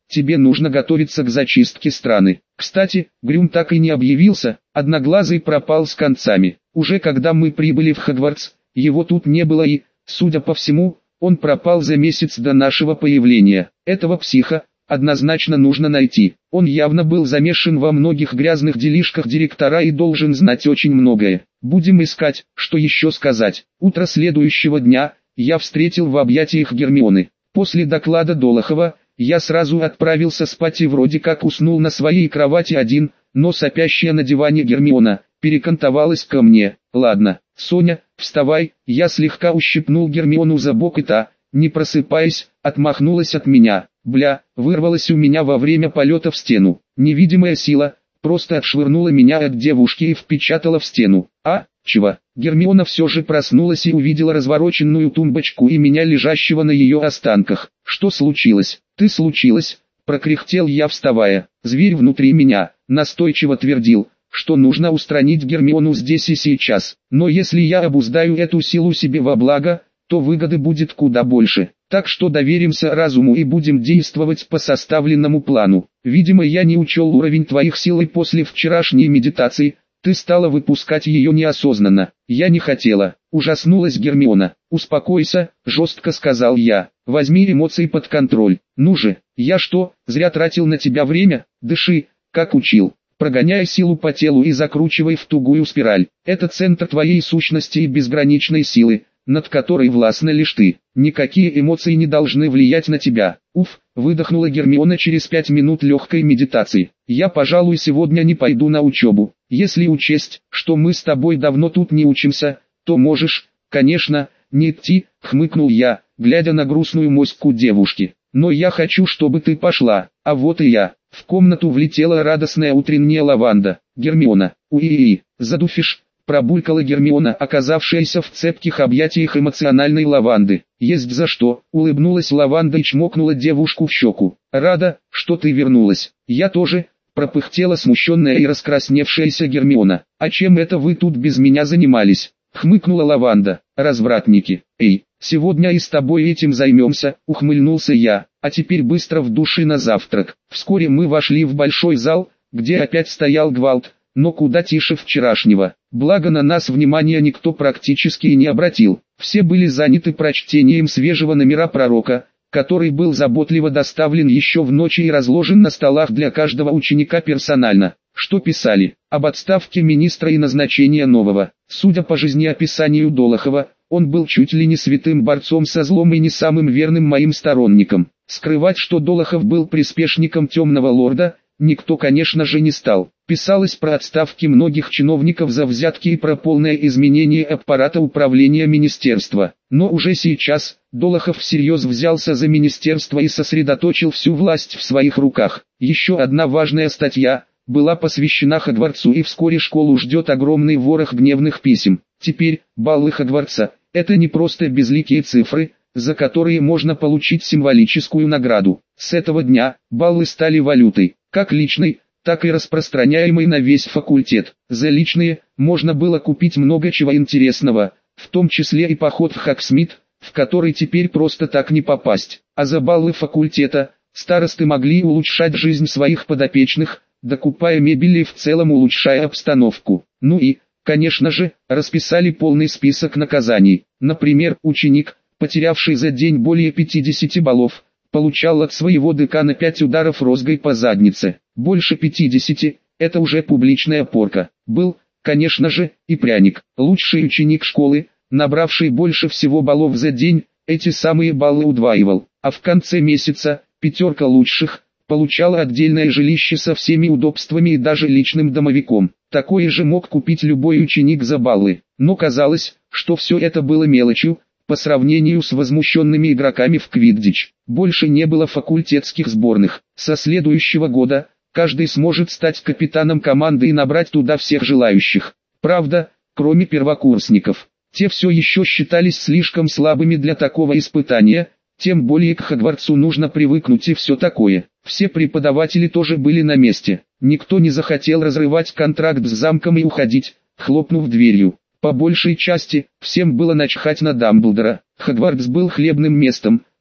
тебе нужно готовиться к зачистке страны. Кстати, Грюм так и не объявился, Одноглазый пропал с концами. Уже когда мы прибыли в Хогвартс, его тут не было и, судя по всему, он пропал за месяц до нашего появления. Этого психа однозначно нужно найти. Он явно был замешан во многих грязных делишках директора и должен знать очень многое. Будем искать, что еще сказать. Утро следующего дня я встретил в объятиях Гермионы. После доклада Долохова я сразу отправился спать и вроде как уснул на своей кровати один, но сопящая на диване Гермиона перекантовалась ко мне. Ладно, Соня, вставай. Я слегка ущипнул Гермиону за бок и та, не просыпаясь, отмахнулась от меня. Бля, вырвалась у меня во время полета в стену. Невидимая сила просто отшвырнула меня от девушки и впечатала в стену. Чего? Гермиона все же проснулась и увидела развороченную тумбочку и меня, лежащего на ее останках. Что случилось? Ты случилось? Прокряхтел я, вставая. Зверь внутри меня настойчиво твердил, что нужно устранить Гермиону здесь и сейчас. Но если я обуздаю эту силу себе во благо, то выгоды будет куда больше. Так что доверимся разуму и будем действовать по составленному плану. Видимо, я не учел уровень твоих сил и после вчерашней медитации ты стала выпускать ее неосознанно. Я не хотела. Ужаснулась Гермиона. Успокойся, жестко сказал я. Возьми эмоции под контроль. Ну же, я что, зря тратил на тебя время? Дыши, как учил. Прогоняй силу по телу и закручивай в тугую спираль. Это центр твоей сущности и безграничной силы, над которой властна лишь ты. Никакие эмоции не должны влиять на тебя. Уф, выдохнула Гермиона через 5 минут легкой медитации. Я, пожалуй, сегодня не пойду на учебу. Если учесть, что мы с тобой давно тут не учимся, то можешь, конечно, не идти, хмыкнул я, глядя на грустную моську девушки. Но я хочу, чтобы ты пошла. А вот и я. В комнату влетела радостная утренняя лаванда. Гермиона, уи-и-и, задуфишь? Пробулькала Гермиона, оказавшаяся в цепких объятиях эмоциональной лаванды. Есть за что, улыбнулась лаванда и чмокнула девушку в щеку. Рада, что ты вернулась. Я тоже, пропыхтела смущенная и раскрасневшаяся Гермиона. А чем это вы тут без меня занимались? Хмыкнула лаванда. Развратники. Эй, сегодня и с тобой этим займемся, ухмыльнулся я. А теперь быстро в душ и на завтрак. Вскоре мы вошли в большой зал, где опять стоял гвалт, но куда тише вчерашнего. Благо на нас внимания никто практически и не обратил. Все были заняты прочтением свежего номера пророка, который был заботливо доставлен еще в ночь и разложен на столах для каждого ученика персонально. Что писали? Об отставке министра и назначении нового. Судя по жизнеописанию Долохова, он был чуть ли не святым борцом со злом и не самым верным моим сторонником. Скрывать, что Долохов был приспешником темного лорда, никто, конечно же, не стал. Писалось про отставки многих чиновников за взятки и про полное изменение аппарата управления министерства. Но уже сейчас Долохов всерьез взялся за министерство и сосредоточил всю власть в своих руках. Еще одна важная статья была посвящена Хогвартсу, и вскоре школу ждет огромный ворох гневных писем. Теперь баллы Хогвартса – это не просто безликие цифры, за которые можно получить символическую награду. С этого дня баллы стали валютой, как личной, так и распространяемой на весь факультет. За личные можно было купить много чего интересного, в том числе и поход в Хогсмит, в который теперь просто так не попасть. А за баллы факультета старосты могли улучшать жизнь своих подопечных, докупая мебель и в целом улучшая обстановку. Ну и, конечно же, расписали полный список наказаний. Например, ученик, потерявший за день более 50 баллов, получал от своего декана 5 ударов розгой по заднице. Больше 50 – это уже публичная порка. Был, конечно же, и пряник. Лучший ученик школы, набравший больше всего баллов за день, эти самые баллы удваивал. А в конце месяца, 5 лучших получала отдельное жилище со всеми удобствами и даже личным домовиком. Такое же мог купить любой ученик за баллы. Но казалось, что все это было мелочью по сравнению с возмущенными игроками в квиддич. Больше не было факультетских сборных. Со следующего года каждый сможет стать капитаном команды и набрать туда всех желающих. Правда, кроме первокурсников. Те все еще считались слишком слабыми для такого испытания, тем более к Хогвартсу нужно привыкнуть и все такое. Все преподаватели тоже были на месте. Никто не захотел разрывать контракт с замком и уходить, хлопнув дверью. По большей части, всем было начхать на Дамблдора. Хогвартс был хлебным местом,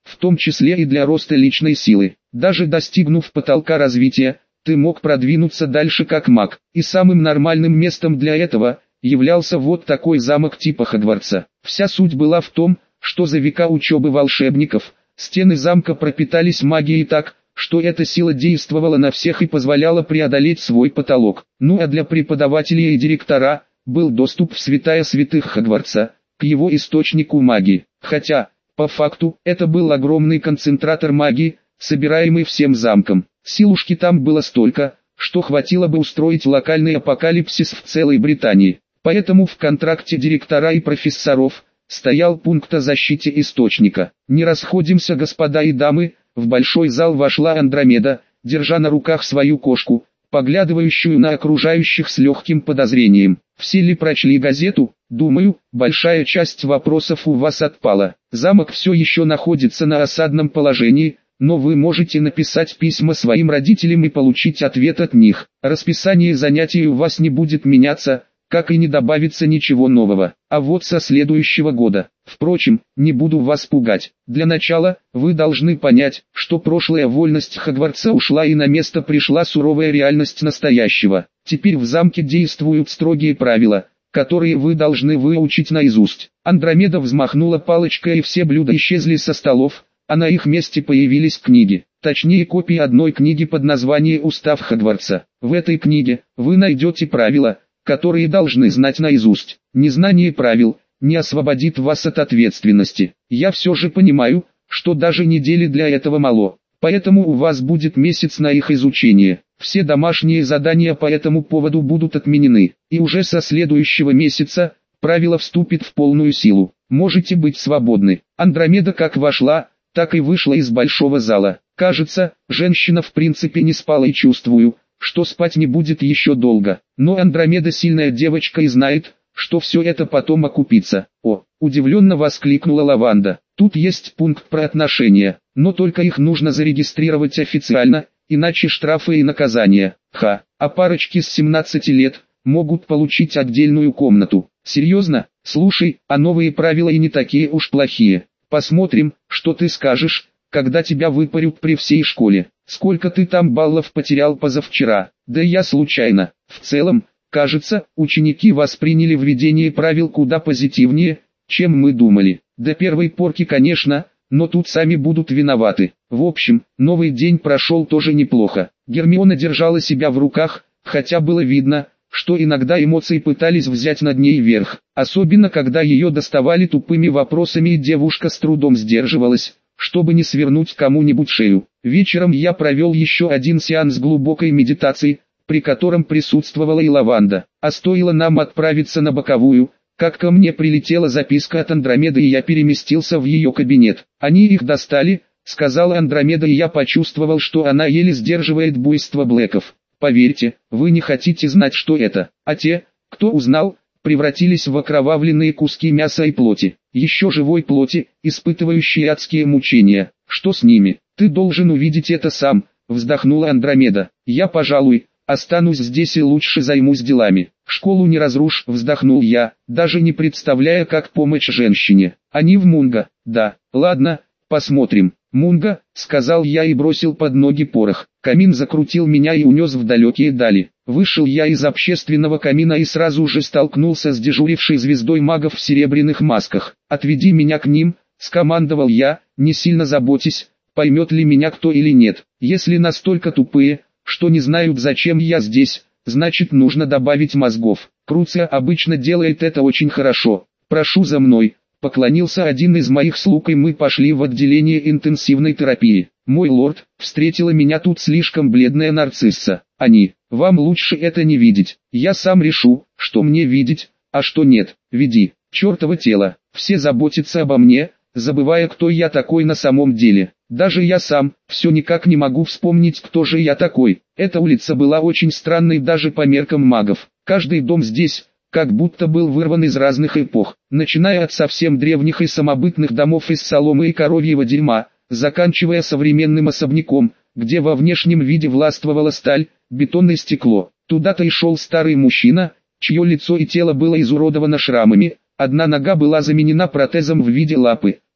в том числе и для роста личной силы. Даже достигнув потолка развития, ты мог продвинуться дальше как маг, и самым нормальным местом для этого являлся вот такой замок типа Хогвартса. Вся суть была в том, что за века учебы волшебников, стены замка пропитались магией так, что эта сила действовала на всех и позволяла преодолеть свой потолок. Ну а для преподавателей и директора был доступ в святая святых Хогвартса, к его источнику магии. Хотя, по факту, это был огромный концентратор магии, собираемый всем замком. Силушки там было столько, что хватило бы устроить локальный апокалипсис в целой Британии. Поэтому в контракте директора и профессоров стоял пункт о защите источника. «Не расходимся, господа и дамы», в большой зал вошла Андромеда, держа на руках свою кошку, поглядывающую на окружающих с легким подозрением. «Все ли прочли газету? Думаю, большая часть вопросов у вас отпала. Замок все еще находится на осадном положении, но вы можете написать письма своим родителям и получить ответ от них. Расписание занятий у вас не будет меняться, как и не добавится ничего нового. А вот со следующего года. Впрочем, не буду вас пугать. Для начала, вы должны понять, что прошлая вольность Хогвартса ушла и на место пришла суровая реальность настоящего. Теперь в замке действуют строгие правила, которые вы должны выучить наизусть». Андромеда взмахнула палочкой, и все блюда исчезли со столов, а на их месте появились книги. Точнее, копии одной книги под названием «Устав Хогвартса». В этой книге вы найдете правила, которые должны знать наизусть. Незнание правил не освободит вас от ответственности. Я все же понимаю, что даже недели для этого мало, поэтому у вас будет месяц на их изучение. Все домашние задания по этому поводу будут отменены, и уже со следующего месяца правило вступит в полную силу. Можете быть свободны. Андромеда как вошла, так и вышла из большого зала. Кажется, женщина в принципе не спала, и чувствую, что спать не будет еще долго. Но Андромеда сильная девочка и знает, что все это потом окупится. «О!» – удивленно воскликнула Лаванда. «Тут есть пункт про отношения, но только их нужно зарегистрировать официально, иначе штрафы и наказания. Ха, а парочки с 17 лет могут получить отдельную комнату. Серьезно? Слушай, а новые правила и не такие уж плохие. Посмотрим, что ты скажешь, когда тебя выпарют при всей школе. Сколько ты там баллов потерял позавчера?» «Да я случайно. В целом, кажется, ученики восприняли введение правил куда позитивнее, чем мы думали. До первой порки, конечно, но тут сами будут виноваты. В общем, новый день прошел тоже неплохо. Гермиона держала себя в руках, хотя было видно, что иногда эмоции пытались взять над ней верх. Особенно когда ее доставали тупыми вопросами, и девушка с трудом сдерживалась, чтобы не свернуть кому-нибудь шею. Вечером я провел еще один сеанс глубокой медитации, при котором присутствовала и Лаванда. А стоило нам отправиться на боковую, как ко мне прилетела записка от Андромеды, и я переместился в ее кабинет. «Они их достали», — сказала Андромеда, и я почувствовал, что она еле сдерживает буйство Блэков. «Поверьте, вы не хотите знать, что это. А те, кто узнал, превратились в окровавленные куски мяса и плоти. Еще живой плоти, испытывающие адские мучения. Что с ними? Ты должен увидеть это сам», — вздохнула Андромеда. «Я, пожалуй, останусь здесь и лучше займусь делами». «Школу не разрушь», — вздохнул я, даже не представляя, как помочь женщине. «Они в Мунго». «Да, ладно, посмотрим». «Мунго», — сказал я и бросил под ноги порох. Камин закрутил меня и унес в далекие дали. Вышел я из общественного камина и сразу же столкнулся с дежурившей звездой магов в серебряных масках. «Отведи меня к ним», — скомандовал я, не сильно заботясь, поймет ли меня кто или нет. Если настолько тупые, что не знают, зачем я здесь, значит нужно добавить мозгов. Круция обычно делает это очень хорошо. «Прошу за мной», — поклонился один из моих слуг, и мы пошли в отделение интенсивной терапии. «Мой лорд», — встретила меня тут слишком бледная нарцисса. «Они, вам лучше это не видеть. Я сам решу, что мне видеть, а что нет. Веди, чертово тело. Все заботятся обо мне, забывая, кто я такой на самом деле. Даже я сам, все никак не могу вспомнить, кто же я такой». Эта улица была очень странной даже по меркам магов. Каждый дом здесь как будто был вырван из разных эпох, начиная от совсем древних и самобытных домов из соломы и коровьего дерьма, заканчивая современным особняком, где во внешнем виде властвовала сталь, бетон и стекло. Туда-то и шел старый мужчина, чье лицо и тело было изуродовано шрамами, одна нога была заменена протезом в виде лапы,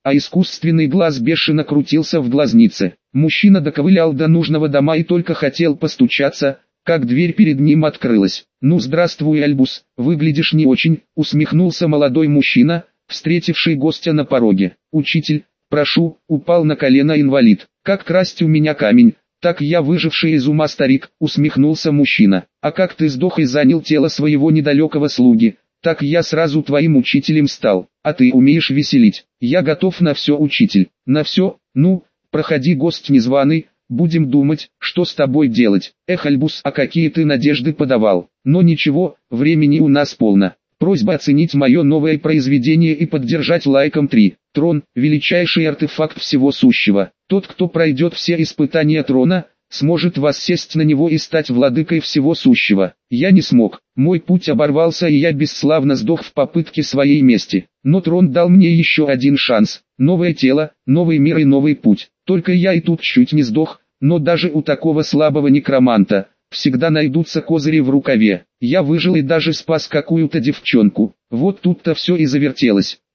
а искусственный глаз бешено крутился в глазнице. Мужчина доковылял до нужного дома и только хотел постучаться, как дверь перед ним открылась. «Ну здравствуй, Альбус, выглядишь не очень», — усмехнулся молодой мужчина, встретивший гостя на пороге. «Учитель, прошу», — упал на колено инвалид. «Как красть у меня камень, так я выживший из ума старик», — усмехнулся мужчина. «А как ты сдох и занял тело своего недалекого слуги, так я сразу твоим учителем стал. А ты умеешь веселить». «Я готов на все, учитель». «На все? Ну, проходи, гость незваный, будем думать, что с тобой делать». «Эх, Альбус, а какие ты надежды подавал. Но ничего, времени у нас полно. Просьба оценить мое новое произведение и поддержать лайком 3. Трон – величайший артефакт всего сущего. Тот, кто пройдет все испытания трона, сможет воссесть на него и стать владыкой всего сущего. Я не смог, мой путь оборвался и я бесславно сдох в попытке своей мести. Но трон дал мне еще один шанс. Новое тело, новый мир и новый путь. Только я и тут чуть не сдох, но даже у такого слабого некроманта всегда найдутся козыри в рукаве. Я выжил и даже спас какую-то девчонку. Вот тут-то все и завертелось.